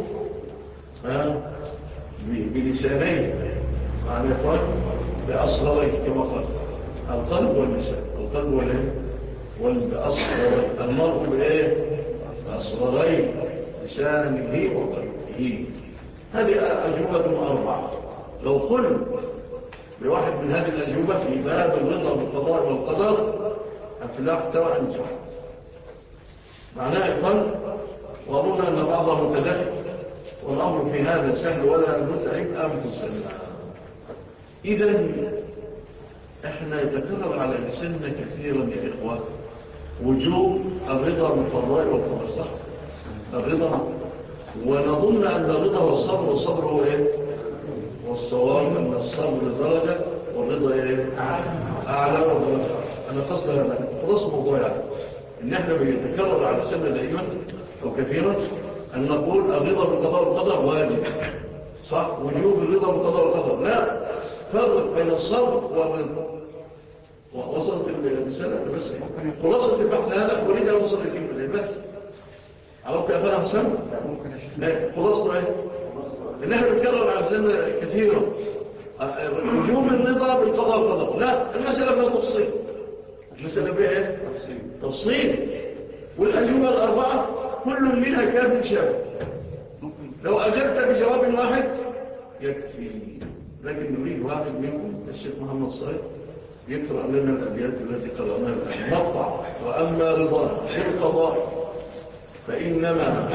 بلسانين معنى يقول بأصغرين كما قال القلب واللسان. القلب والبأصغرين. المرء بإيه؟ بأصغرين لسانه وقلبه. هذه أجوبة 4. لو قل بواحد من هذه الأجوبة في باب الرضا بالقضاء والقدر أفلحت وأنجح. معناه يقول وأظن أن بعضها متدخل والأمر في هذا سهل ولا متعب أنفسنا. إذن إحنا يتكرر على لساننا كثيرا يا إخوة وجوب الرضا بالقضاء والقدر. صح؟ الرضا. ونظن أن الرضا والصبر والصبر هو إيه؟ والصواب أن الصبر درجة والرضا إيه؟ أعلى ودرجة. أنا قصد هذا خلاص موضوع يعني إن إحنا بيتكرر على لساننا دائما أو كثيرا أن نقول الرضا بالقضاء والقدر واجب. صح؟ وجوب الرضا بالقضاء والقدر. لا فرق بين الصبر والرضا. وصلت الرسالة بس خلاصة البحث هذا أريد أن أوصل لكلمة بس عرفت يا أخوانا حسن؟ خلاصة إيه؟ إن إحنا بنتكرر على لساننا كثيرا وجوب الرضا بالقضاء والقدر. لا المسألة فيها تفصيل. المسألة فيها إيه؟ تفصيل. والأجوبة 4 كل منها كافٍ شافٍ. لو أجبت بجواب واحد يكفي. لكن نريد واحد منكم الشيخ محمد صايد يقرأ لنا الأبيات التي قرأناها الآن. نقطع. وأما رضاه بالقضاء فإنما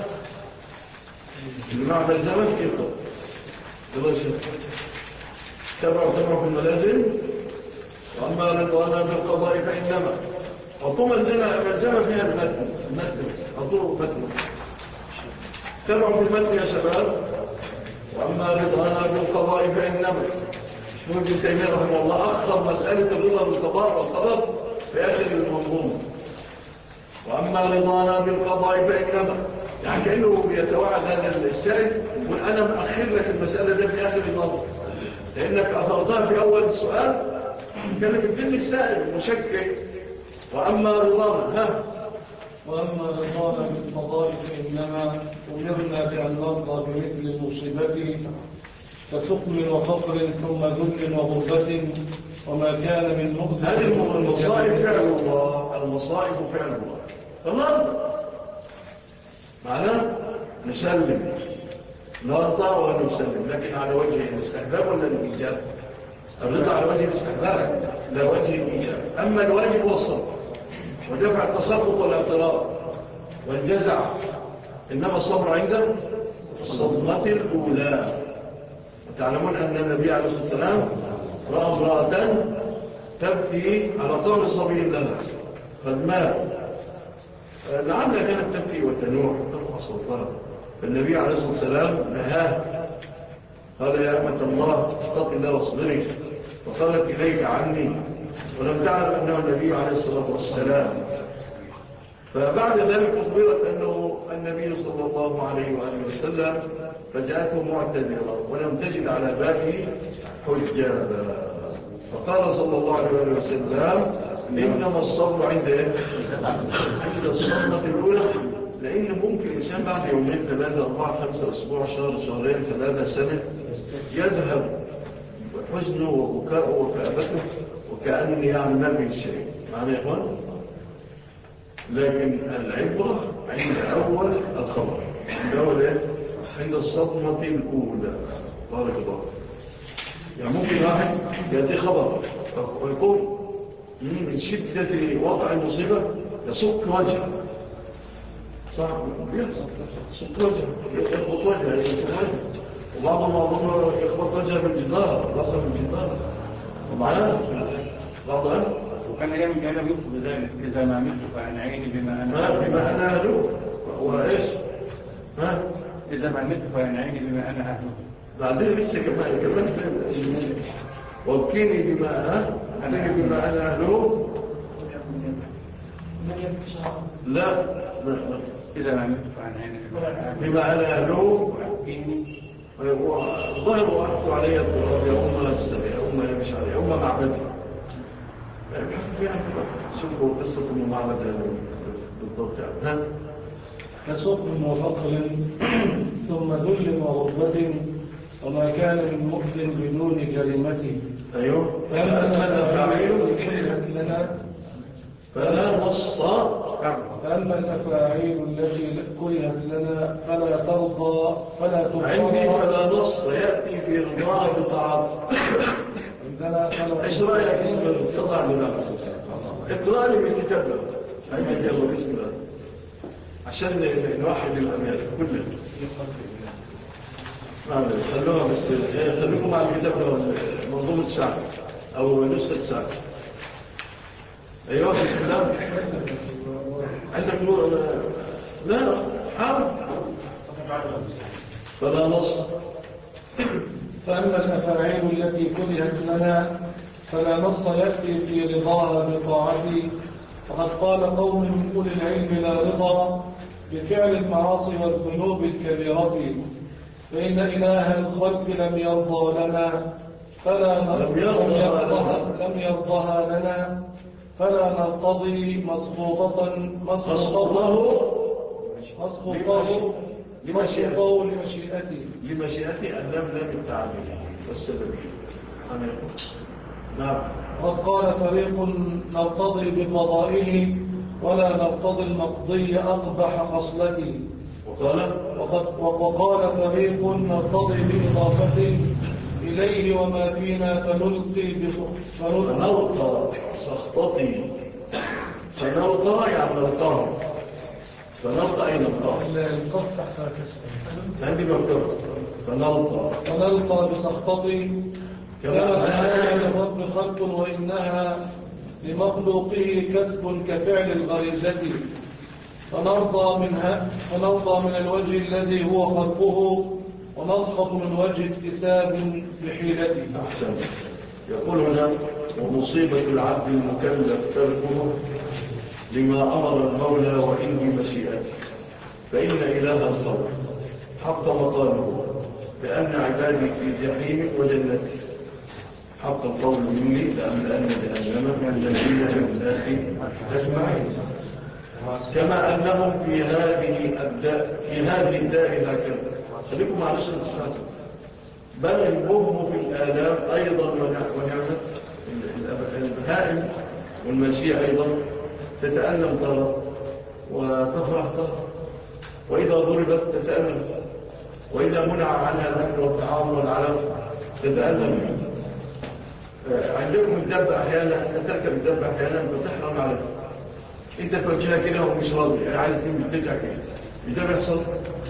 بمعنى الزمن يقرأ. يلا يا شيخ تبعوا في الملازم. وأما رضانا بالقضاء فإنما أعطوه ملزمة فيها المتن أعطوه متن. تبعوا في المتن يا شباب. وأما رضانا بالقضاء فإنما ابن تيمية رحمه الله أخطر مسألة الرضا بالقضاء والقدر في آخر المنظومة. وأما رضانا بالقضاء فإنما يعني كأنه بيتوعد هذا السائل يقول أنا مأخر لك المسألة دي في آخر النظر لأنك أثرتها في أول السؤال كان يمكن السائل مشكك. وأما رضانا وأما رضانا بالقضاء فإنما أمرنا بأن نرضى بمثل المصيبة كثقل وفقر ثم ذل وغربة وما كان من مؤذن. هذه المصائب فعل الله. المصائب فعل الله فنرضى معناه نسلم نرضى ونسلم لكن على وجه الاستحباب ولا الإيجاب؟ الرضا على وجه الاستحباب لا وجه الإيجاب. أما الواجب هو الصبر ودفع التسخط والاعتراض والجزع. إنما الصبر عند الصدمة الأولى. وتعلمون أن النبي عليه الصلاة والسلام رأى امرأة تبكي على طول صبي لها قد مات لعلها كانت تبكي وتنوح وترفع صوتها. فالنبي عليه الصلاة والسلام نهاه قال يا أمة الله استطع الله واصبري وقالت إليك عني ولم تعلم أنه النبي عليه الصلاة والسلام. فبعد ذلك أخبرت أنه النبي صلى الله عليه وآله وسلم فجاءته معتذرة ولم تجد على بابه حجابا فقال صلى الله عليه وسلم إنما الصبر عند إيه؟ عند الصدمة الأولى، لأن ممكن الإنسان بعد يومين 3 4 5 أسبوع شهر شهرين 3 سنة يذهب حزنه وبكاءه وكآبته وكأن يعني ما في شيء. معنى يا إخوان؟ لكن العبرة عند أول الخبر، عند أول إيه؟ عند الصدمة الأولى. بارك الله. يعني ممكن واحد يأتي خبر ويقول من شدة وقع المصيبة يسك وجهه، صح؟ يسك وجهه، يخبط وجهه، وبعضهم يخبط وجهه بالجدار، رأسه بالجدار، بعضهم وكان أيام الجانب يطلب ذلك إذا ما مت فعن عيني بما أنا أهله. وإيش؟ إذا ما مت فعن عيني بما أنا أهله. بعدين لسه كمان وابكيني بما أنا أهله. لا إذا ما مت فعن عيني بما أنا أهله. ظهر وأحكوا علي التراب يا أمة السبع يا أمة مش علي يا أمة معبدي. شوفوا قصة المعبد بالضبط. كسقم وفقر ثم ذل وغربة وما كان من مؤذن بدون كلمته. أيوه. فلا نص. فأما الأفاعيل التي كرهت لنا فلا ترضى فلا ترضى. عندي فلا نص يأتي في رضاها بطاعات. ايش رأيك اسم الصدع لله؟ اقرأ لي من كتاب له عندي يلا بسم الله عشان نوحد الأمير كله. خلوها بس خلوكم مع الكتاب له منظومة ساعة أو نسخة ساعة. أيوة بسم الله. عندك نور؟ لا حاول. فلا نص. فأما الأفاعيل التي كرهت لنا فلا نص يأتي في رضاها بطاعته. وقد قال قوم من أولي العلم لا رضا بفعل المعاصي والذنوب الكبيرة، فإن إله الخلق لم يرضى لنا لم يرضها لنا فلا نرتضي مسقوطه لمشيئته اللام لام التعبير والسببية. نعم. قد قال فريق نرتضي بقضائه ولا نرتضي المقضي أقبح خصلتي. وقال فريق نرتضي بإضافته إليه وما فينا فنلقي سخطتي فنلقى يعني نلقاه فنلقى أي نلقاه القف تحت كسر عندي مكتوب فنلقى بسخطتي كما أنها لرب خلق وإنها لمخلوقه كسب كفعل الغريزة، فنرضى من الوجه الذي هو خلقه ونسخط من وجه اكتساب بحيلته. أحسن. يقول هنا ومصيبة العبد المكلف تركه لما أمر المولى وإن بمشيئته، فإن إله الخلق حق مقاله بأن عبادي في جحيم وجنته، حق القول مني لأن جهنم من الذين الناس أجمعين، كما أنهم في هذه الدار هكذا. خليكم مع نشر السنة. بل البهم في الآلام أيضا ونعمة الهائم والمشيئة أيضا تتألم طرف وتفرح طرف، وإذا ضربت تتألم، وإذا منع عنها الأكل والطعام والعلف تتألم. عندكم الدب أحيانا تركب الدب أحيانا فتحرم عليك، أنت توجهها كده ومش راضي عايز ترجع كده، إذا بيحصل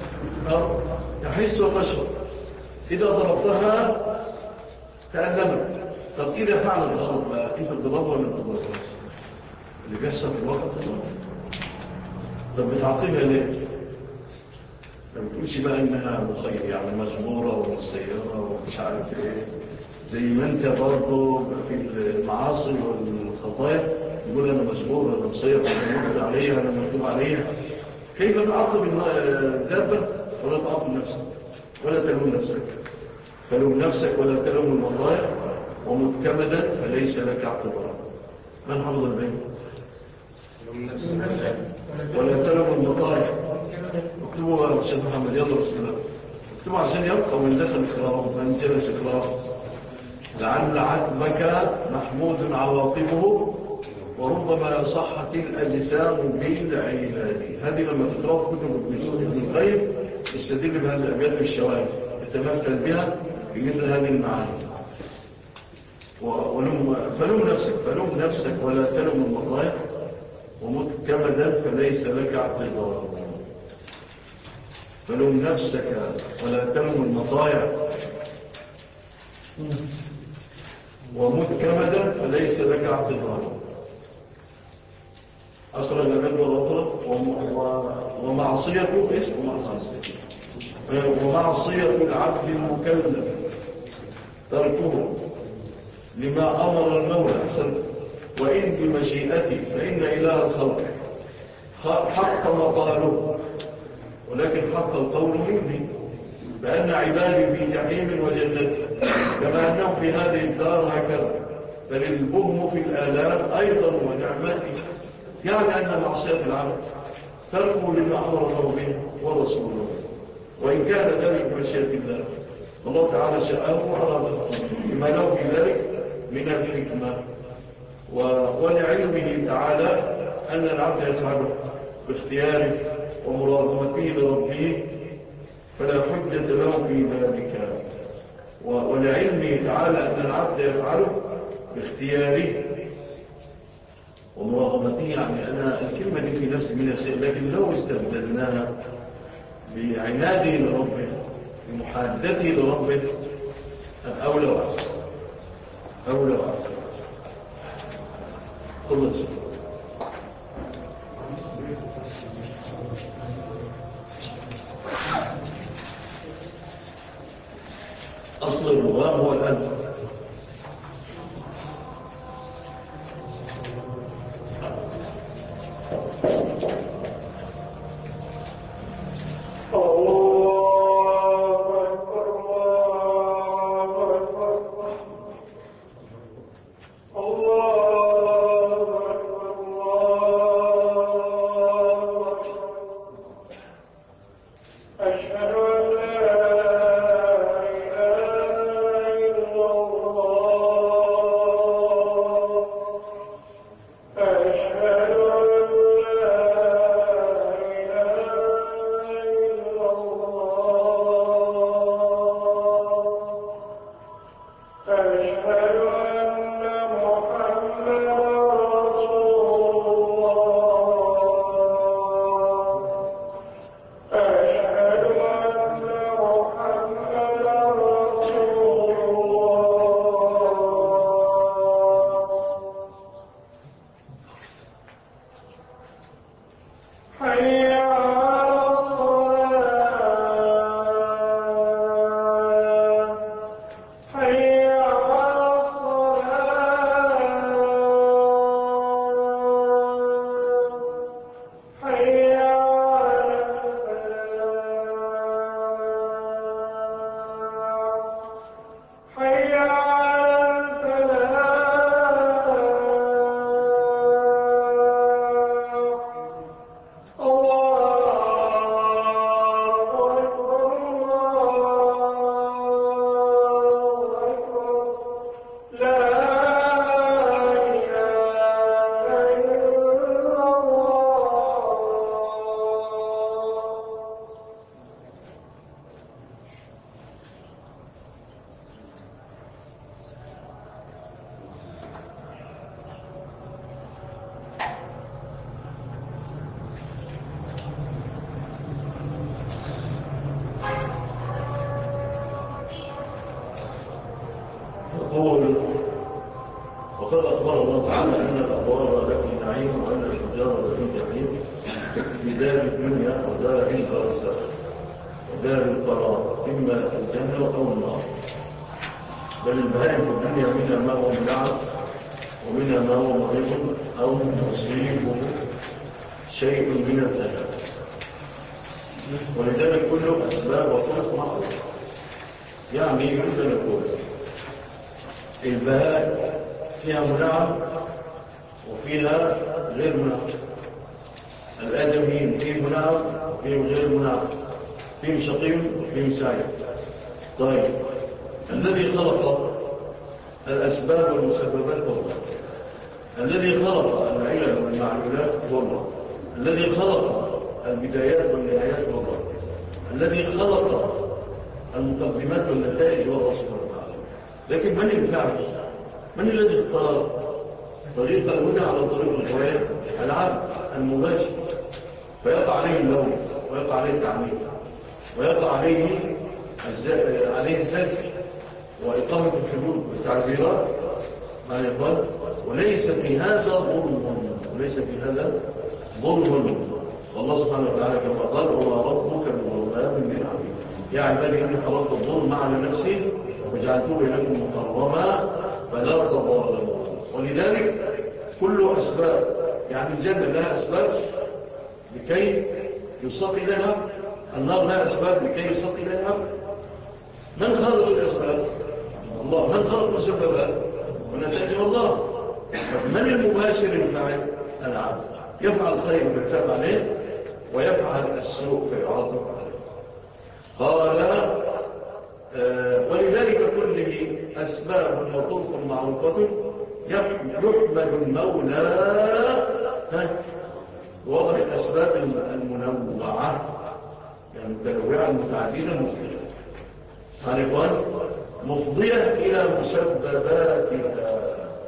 يحس وتشعر. إذا ضربتها تألمت. طب إذا فعل الضرب أنت الضرب ولا الضرب اللي بيحصل في الوقت الضرب؟ طب بتعطيها ليه؟ ما بتقولش بقى إنها مخير يعني مجبورة ومسيرة ومش عارف إيه، زي ما أنت برضه في المعاصي والخطايا يقول أنا مجبور ولا مسير ولا مجبور عليها ولا مكتوب عليها. كيف تعاقب الدابة ولا تعاقب نفسك ولا تلوم نفسك؟ تلوم نفسك ولا تلوم المطايا ومكتمدا فليس لك اعتبار. من حفظ البيت؟ ولا تلم المطالب. اكتبوا يا أستاذ محمد، يلا بسم الله. اكتبوا عشان يبقى من دخل إكرام من جلس إكرام. لعل عتبك محمود عواقبه وربما صحت الأجسام بالعباد. هذه لما تقرأ كتب ابن القيم يستدل بهذه الأبيات بالشواهد يتمثل بها في مثل هذه المعاني. فلوم نفسك ولا تلم المطايا ومكتمدا فليس لك اعتبار. فلوم نفسك ولا تلم المطايا ومكتمدا فليس لك اعتبار. أخرج الأبد والأطلق ومعصيته ومعصية العبد المكلف تركه لما أمر المولى وإن بمشيئته فإن إله الخلق حق مقاله ولكن حق القول مني بأن عبادي في جحيم وجنة كما أنهم في هذه الدار هكذا بل البهم في الآلام أيضا ونعمته. يعني أن معصية العبد تركه لما أمر الله به ورسوله وإن كان ذلك بمشيئة الله. الله تعالى شاءه وأراده بما له في ذلك من الحكمة ولعلمه تعالى أن العبد يفعله باختياره ومراقبته لربه فلا حجة له في ذلك. ولعلمه تعالى أن العبد يفعله باختياره ومراقبته. يعني أنا الكلمة دي في نفسي من الشيء، لكن لو استبدلناها بعناده لربه بمحادته لربه أولى وأحسن أولى وأحسن. خلص أصل اللغة هو الألف. وقد أخبر الله تعالى أن الأبرار لفي نعيم وأن الفجار لفي جحيم في دار الدنيا ودار البرزخ ودار القرار إما الجنة أو النار. بل البهائم في الدنيا منها ما هو ملعب ومنها ما هو مريض أو مصيبه شيء من الثلاث. ولذلك كله أسباب وطرق معروفة. يعني يمكن نقول البهائم فيها منعم وفيها غير منعم. الآدميين فيه منعم وفيه غير منعم، فيه شقيم وفيه سعيد. طيب الذي خلق الأسباب والمسببات هو الله. الذي خلق العلل والمعلولات هو الله. الذي خلق البدايات والنهايات هو الله. الذي خلق المقدمات والنتائج هو الله سبحانه وتعالى. لكن من الفاعل؟ من الذي اختار طريق الهدى على طريق الغواية؟ العبد المباشر، فيقع عليه اللوم ويقع عليه التعميم ويقع عليه الزجر وإقامة الحدود والتعزيرات مع الإخوان. وليس في هذا ظلم والله سبحانه وتعالى كما قال وما ربك بظلام للعبيد. يا عبادي إني خلقت الظلم على نفسي وجعلته بينكم محرما فلا تظالموا. ولذلك كل أسباب، يعني الجنة لها أسباب لكي يساق إليها، النار لها أسباب لكي يساق إليها. من خلق الأسباب؟ الله. من خلق المسببات؟ والنتائج الله. من المباشر الفاعل؟ العبد. يفعل الخير ويتاب عليه ويفعل السوء فيعاقب عليه. قال ولذلك كله أسباب وطرق معروفة يحمد المولى وضع الأسباب المنوعة، يعني المتنوعة المتعددة المختلفة عن مفضية إلى مسبباتها.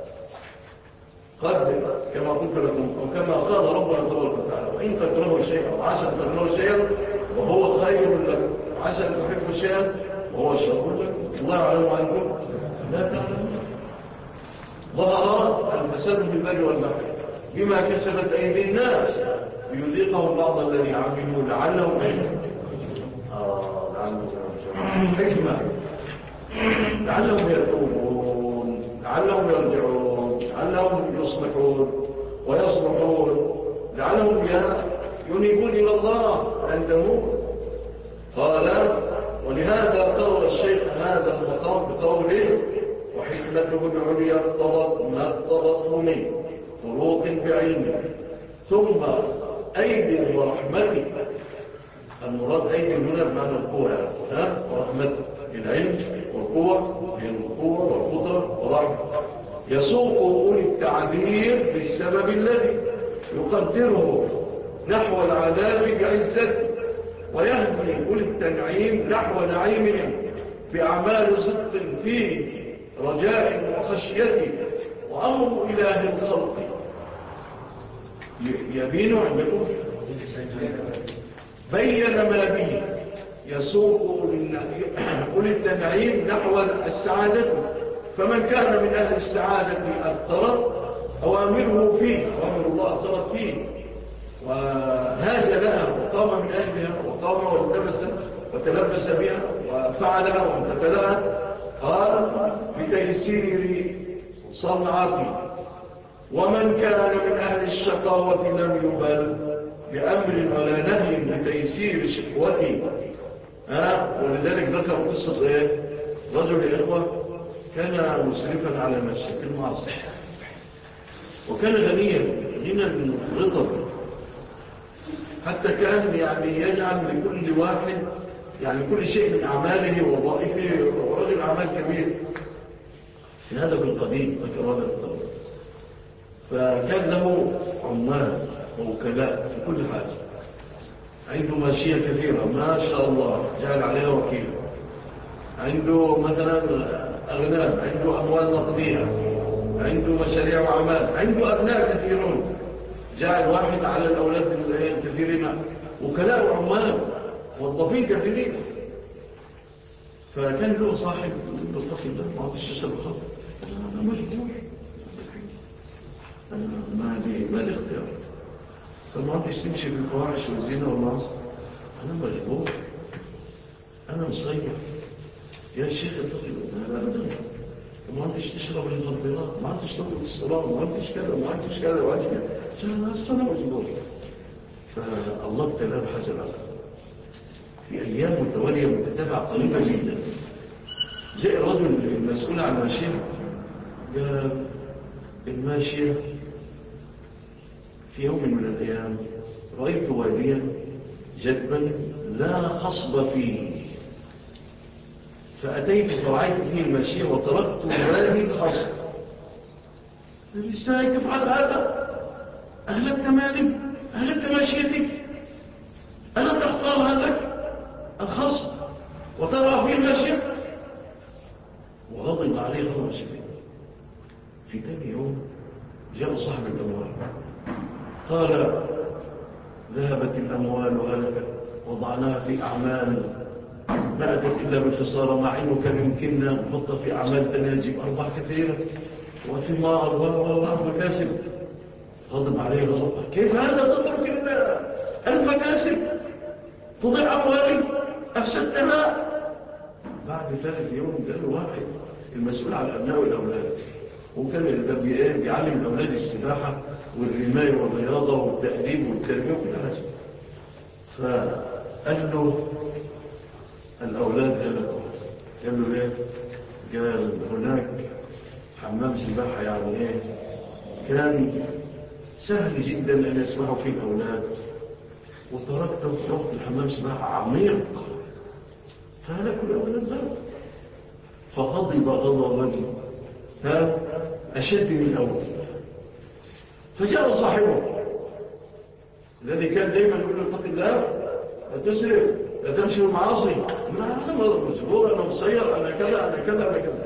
قد كما قلت لكم وكما قال ربنا تبارك وتعالى وإن تكرهوا شيئا وعسى أن تكرهوا شيئا وهو خير لكم، وعسى أن تحبوا شيئا وهو شر لكم، الله يعلم عنكم لا تعلمون. ظهر الفساد في البر والبحر بما كسبت أيدي الناس ليذيقهم بعض الذي عملوا لعلهم حكمة، لعلهم يتوبون، لعلهم يرجعون، لعلهم يصلحون ويصلحون، لعلهم ينيبون إلى الله عنده. قال ولهذا قرر الشيخ هذا المقام بقوله وحكمته العليا اقتضت ما اقتضته من فروق بعلمه ثم أيد ورحمته. المراد أيد هنا بمعنى القوة ورحمته، العلم والقوة والقدرة والرحمة. يسوق أولي التعبير بالسبب الذي يقدره نحو العذاب بعزته، ويهدي أولي التنعيم نحو نعيمهم بأعمال صدق فيه رجاء وخشيته وأمر إله الخلق. يبين عندكم بين ما به يسوق أولي التنعيم نحو السعادة، فمن كان من أهل السعادة أثرت أوامره فيه وأمر الله أثرت فيه وهذا لها وقام من أجلها وقام وتلبس بها وفعلها وامتثلها. قال بتيسير صنعته. ومن كان من أهل الشقاوة لم يبل بأمر ولا نهي بتيسير شقوته. ولذلك ذكر قصة رجل إخوة كان مسرفا على نفسه في المعصية وكان غنيا غنى رضا، حتى كان يعني يجعل لكل واحد يعني كل شيء من أعماله ووظائفه، ورجل أعمال كبير في هذا القديم ذكر هذا القديم. فكان له عمال ووكلاء في كل حاجة، عنده ماشية كثيرة ما شاء الله جعل عليها وكيل، عنده مثلا أغنام، عنده أموال نقدية، عنده مشاريع وأعمال، عنده أبناء كثيرون، جعل واحد على الأولاد الكثيرين، وكلاء وعمال موظفين كثيرين. فكان له صاحب بالطفل ده ما عطيش يشرب الخمر، أنا مجبور، ما لي اختيار، فما عطيش تمشي بالفواحش والزنا والمعصية، أنا مجبور، أنا مصير يا شيخ الطفل لا أبدا، ما عطيش تشرب المخدرات، ما عطيش تطلق الصلاة، ما عطيش كذا ما عطيش كذا ما عطيش كذا، أنا مجبور. فالله ابتلاه بحاجة العقل في أيام متوالية متتابعة قريبة جدا. جاء الرجل المسؤول عن ماشيه قال الماشية في يوم من الأيام رأيت واديا جدبا لا خصب فيه، فأتيت فرعيت فيه الماشية وتركت الوادي الخصب. ازاي تفعل هذا؟ أهلكت مالي، أهلكت ماشيتك، ألا تختار هذا الخصب وترى فيه الماشية؟ وغضب عليه غضب شديد. في ثاني يوم جاء صاحب الأموال قال ذهبت الأموال وهلكت، وضعناها في أعمال ما أتت إلا بالخسارة، مع أنه كان يمكننا نحطها في أعمال ثانية تجيب أرباح كثيرة وثمار ومكاسب. غضب عليه غضب، كيف هذا تترك المكاسب تضيع أموالي أفسدتها؟ بعد ثالث يوم قال واحد المسؤول عن الأبناء والأولاد، وكان بيعلم الأولاد السباحة والرماية والرياضة والتأديب والتربية وكل حاجة. فقال له الأولاد قال له ليه؟ قال هناك حمام سباحة يعني ايه كان سهل جدا أن يسمحوا فيه الأولاد، وتركته رحت الحمام سباحة عميق فهلكوا الأولاد ذلك. فغضب غضبا أشد من الأول. فجاء صاحبه الذي كان دائما يقول له اتق الله لا تسرق لا تمشي بالمعاصي، أنا مجبور، أنا مسير، أنا كذا أنا كذا أنا كذا.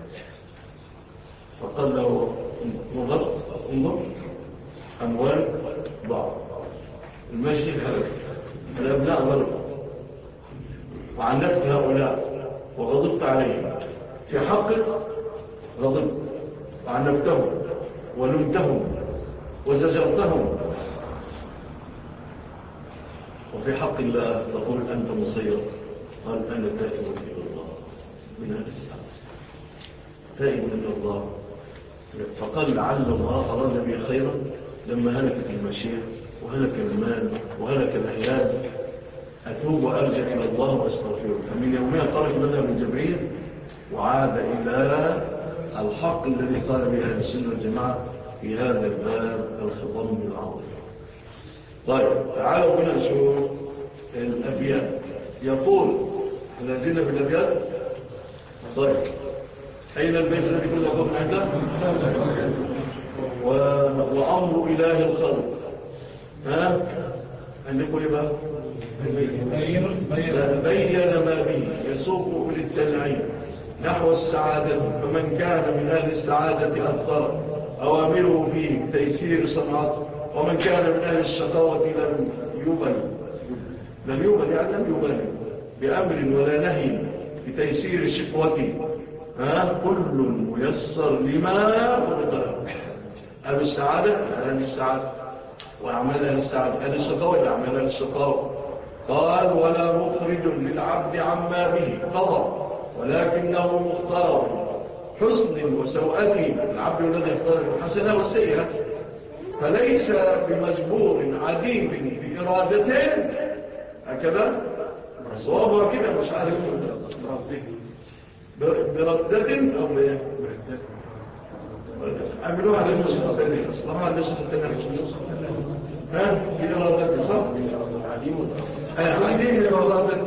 فقال له انظر أموال ضاع، المشي هلك، الأبناء ضرب، وعنفت هؤلاء وغضبت عليهم، في حقك غضبت وعنفتهم ولمتهم وزجرتهم، وفي حق الله تقول أنت مصير. قال أنا تائب إلى الله من هذا الساعة، تائب إلى الله. فقال لعل الله أراد بي خيرا لما هلكت المشيئة وهلك المال وهلك الأحيان، أتوب وأرجع إلى الله وأستغفره. فمن يومها ترك مذهب الجبرية وعاد إلى الحق الذي قال به أهل السنة والجماعة في هذا الباب الخضم العظيم. طيب تعالوا بنا نشوف الأبيات. يقول الذين في الأبيات. طيب أين البيت الذي كنا قبل عنده؟ وأمر إله الخلق أن يقول إيه بقى؟ بين ما به يسوق للتنعيم نحو السعادة، فمن كان من أهل السعادة أكثر أوامره فيه تيسير صنعته، ومن كان من أهل الشقاوة لم يبل يعني لم يبل بأمر ولا نهي بتيسير شقوته. كل ميسر لما خلق. أهل السعادة أهل السعادة وأعمال أهل السعادة، أهل الشقاوة أعمال أهل الشقاوة. قال ولا مخرج للعبد عما به قضى، ولكنه مختار حسن وسوءته. العبد الذي يختار الحسنة والسيئة، فليس بمجبور عديم بإرادتين. هكذا صوابها كده مش عارف بردة أو بإيه عملوها على النسخة الثانية، أصلها على النسخة الثانية بإرادة صح؟ عديم بإرادة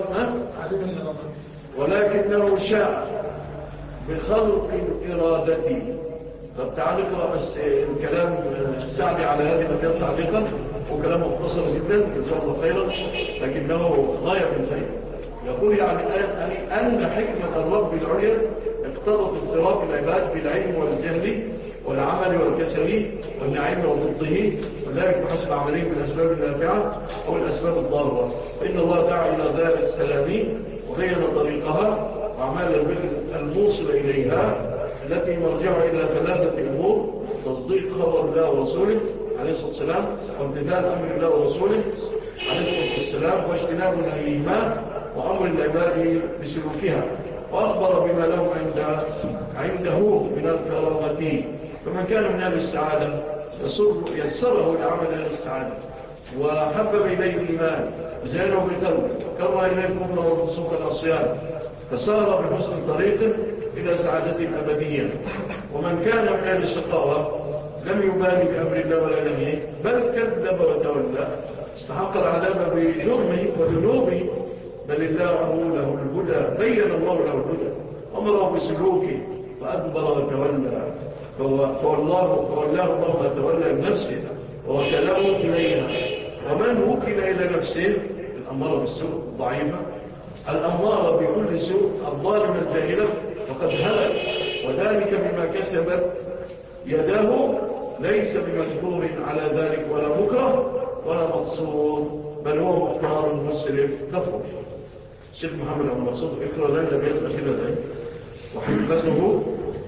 ولكنه شاء بخلق إرادتي. طب تعال نقرأ الكلام السعدي على هذه الأبيات تعليقا، وكلامه مختصر جدا جزاه الله خيرا لكنه غاية من الفائدة. يقول يعني أن حكمة الرب العليا اقتضت اضطراب العباد بالعلم والجهل والعمل والكسل والنعيم وضده، وذلك بحسب عملهم بالأسباب النافعة أو الأسباب الضارة. فإن الله دعا إلى دار السلام وبين طريقها وأعمال البر الموصل إليها، التي مرجعها إلى ثلاثة أمور: تصديق خبر الله ورسوله عليه الصلاة والسلام، وامتثال أمر الله ورسوله عليه الصلاة والسلام، واجتناب نهيهما، وأمر العباد بسلوكها. وأخبر بما لهم عنده من الكرامة. فمن كان من أهل السعادة يسره لعمل أهل السعادة، وحبب إليه الإيمان وزينه بالقلب، وكره إليه الكفر والفسوق والعصيان، فسار بحسن طريقه إلى سعادته الأبدية. ومن كان من أهل الشقاوة لم يبالي بأمر الله ولا نهيه، بل كذب وتولى استحق العذاب بجرمه وذنوبه، بل الله له الهدى، بين الله له الهدى أمره بسلوكه فأدبر وتولى، فولاه الله ما تولى لنفسه ووكله إليها. ومن وكل إلى نفسه الأمارة بالسوء الضعيفة، الأمارة بكل سوء، الظالم الجاهلة، فقد هلك، وذلك بما كسبت يداه، ليس بمجبور على ذلك ولا مكره ولا مقصور، بل هو مختار مسرف كفر. الشيخ محمد عبد المقصود اقرأ لنا بيت الأخيرة ذلك. وحكمته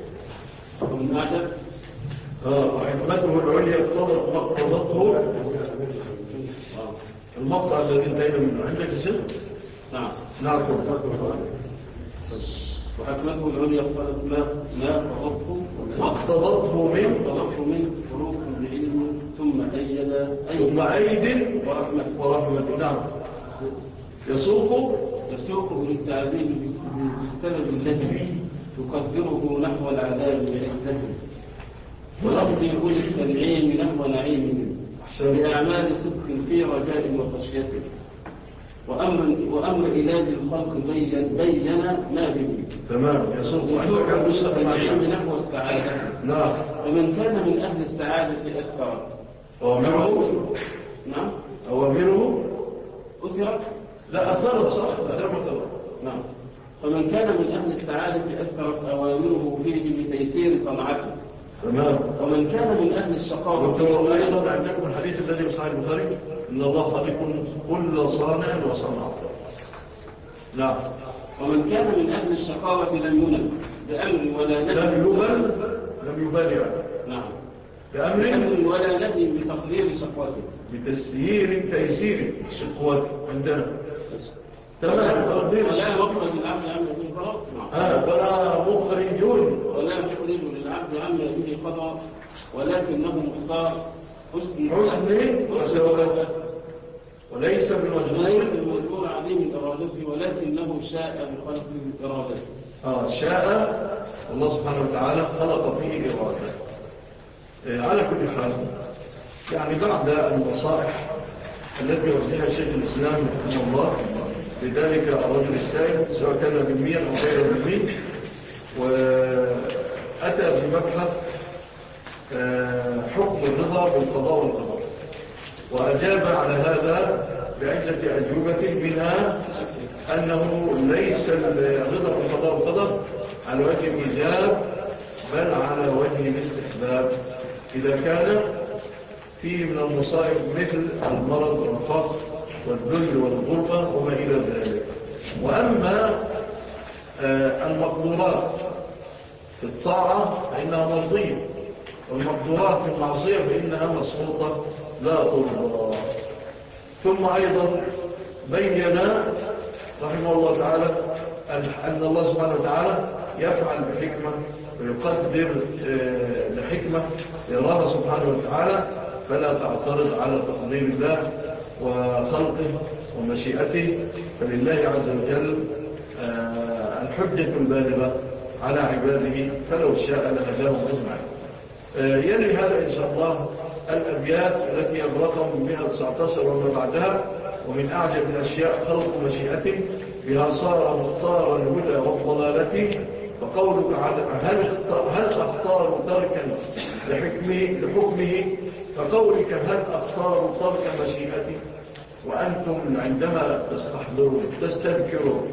وحكمته العليا اقتضت مقتضته المقطع الذي انتهينا منه. عندك الشيخ؟ نعم. نعم. وحكمته العليا اقتضت ما اقتضته من فروق العلم ثم أيد ورحمة. نعم. يسوق للتعذيب بالسبب الذي يقدره نحو العذاب بعزته، ولقد يقول السمعين نحو نعيم بأعمال صدق في رجاء وخشيته، وأمر إله الخلق بين ما به. تمام. يسوق العلم نحو السعادة. نعم. ومن كان من أهل السعادة أكثر أوامره. نعم. أوامره أثرت. لا أثر صح. نعم. فمن كان من أهل السعادة أثرت أوامره فيه بتيسير طمعته. تمام. ومن كان من أهل الشقاوة أيضا عندكم الحديث الذي في صحيح البخاري إن الله خالق كل صانع وصنع. نعم. ومن كان من أهل الشقاوة لم ينل بأمر ولا نهي لم يبالي. نعم. بأمر ولا نهي بتقدير شقوته، تيسير شقوته عندنا. تمام. ولا مخرج للعبد عما يديه قضاء. ولا ولا مخرج للعبد عما يديه قضاء، ولكنه مختار حسن وسوابه، وليس بالمجبور عظيم إرادته، ولكنه شاء بخلق إرادته. شاء الله سبحانه وتعالى خلق فيه إرادته. على كل حال يعني بعد النصائح التي وجهها شيخ الإسلام رحمه الله لذلك الرجل السائل سواء كان بالمية أو غير بالمية، وأتى بمبحث حكم الرضا بالقضاء والقدر، وأجاب على هذا بعدة أجوبة، منها أنه ليس الرضا بالقضاء والقدر على وجه الإيجاب بل على وجه الاستحباب إذا كان فيه من المصائب مثل المرض والفقر والذل والغربة وما إلى ذلك. وأما المقدورات في الطاعة فإنها مرضية، والمقدورات في المعصية فإنها مسقوطة لا ترضى. ثم أيضا بين رحمه الله تعالى أن الله سبحانه وتعالى يفعل بحكمة ويقدر لحكمة يراها سبحانه وتعالى، فلا تعترض على تقدير الله وخلقه ومشيئته، فلله عز وجل الحجة البالغة على عباده، فلو شاء لهداهم أجمعين. يلي هذا إن شاء الله الأبيات التي الرقم 119 وما بعدها. ومن أعجب الأشياء خلق مشيئته بها صار مختار الهدى والضلالة، فقولك هل أختار تركا لحكمه، فقولك هل أختار ترك مشيئتي، وأنتم عندما تستذكروا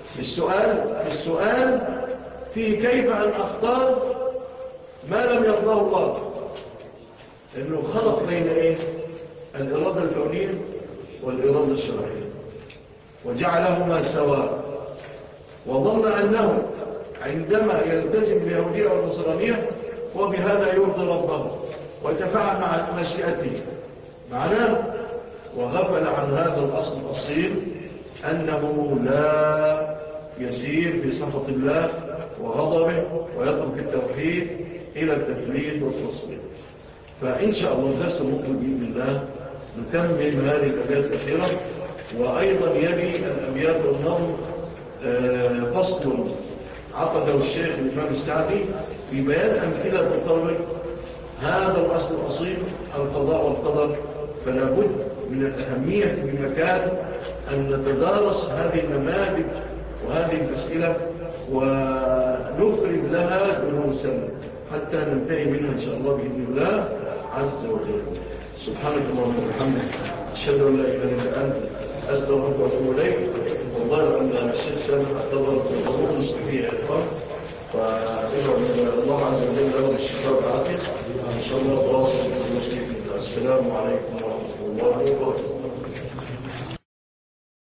السؤال فيه كيف أن أختار ما لم يرضاه الله، لأنه خلق بين الإرادة الكونية والإرادة الشرعية وجعلهما سواء، وظن أنه عندما يلتزم باليهودية والنصرانية وبهذا يرضي ربه ويتفاعل مع مشيئته معناه، وغفل عن هذا الأصل الأصيل أنه لا يسير في سخط الله وغضبه ويترك التوحيد إلى التفليت والتصوير. فإن شاء الله درس المقبل بإذن الله نكمل هذه الأبيات الأخيرة، وأيضا يلي الأبيات والنظم فصل عقده الشيخ الإمام السعدي في بيان أمثلة تطرق هذا الأصل الأصيل القضاء والقدر. فلا بد من الأهمية بمكان أن نتدارس هذه النماذج وهذه الأسئلة ونفرد لها دروسا حتى ننتهي منها إن شاء الله بإذن الله عز وجل. سبحانك اللهم وبحمدك أشهد أن لا إله إلا أنت أستغفرك وأتوب إليك. والله أن الشيخ سامح اعتبر ضروري صحيح يا إخوان، فإدعو الله عز وجل له الشفاء والعافية إن شاء الله. تواصل بالمسلمين. السلام عليكم ورحمة الله وبركاته.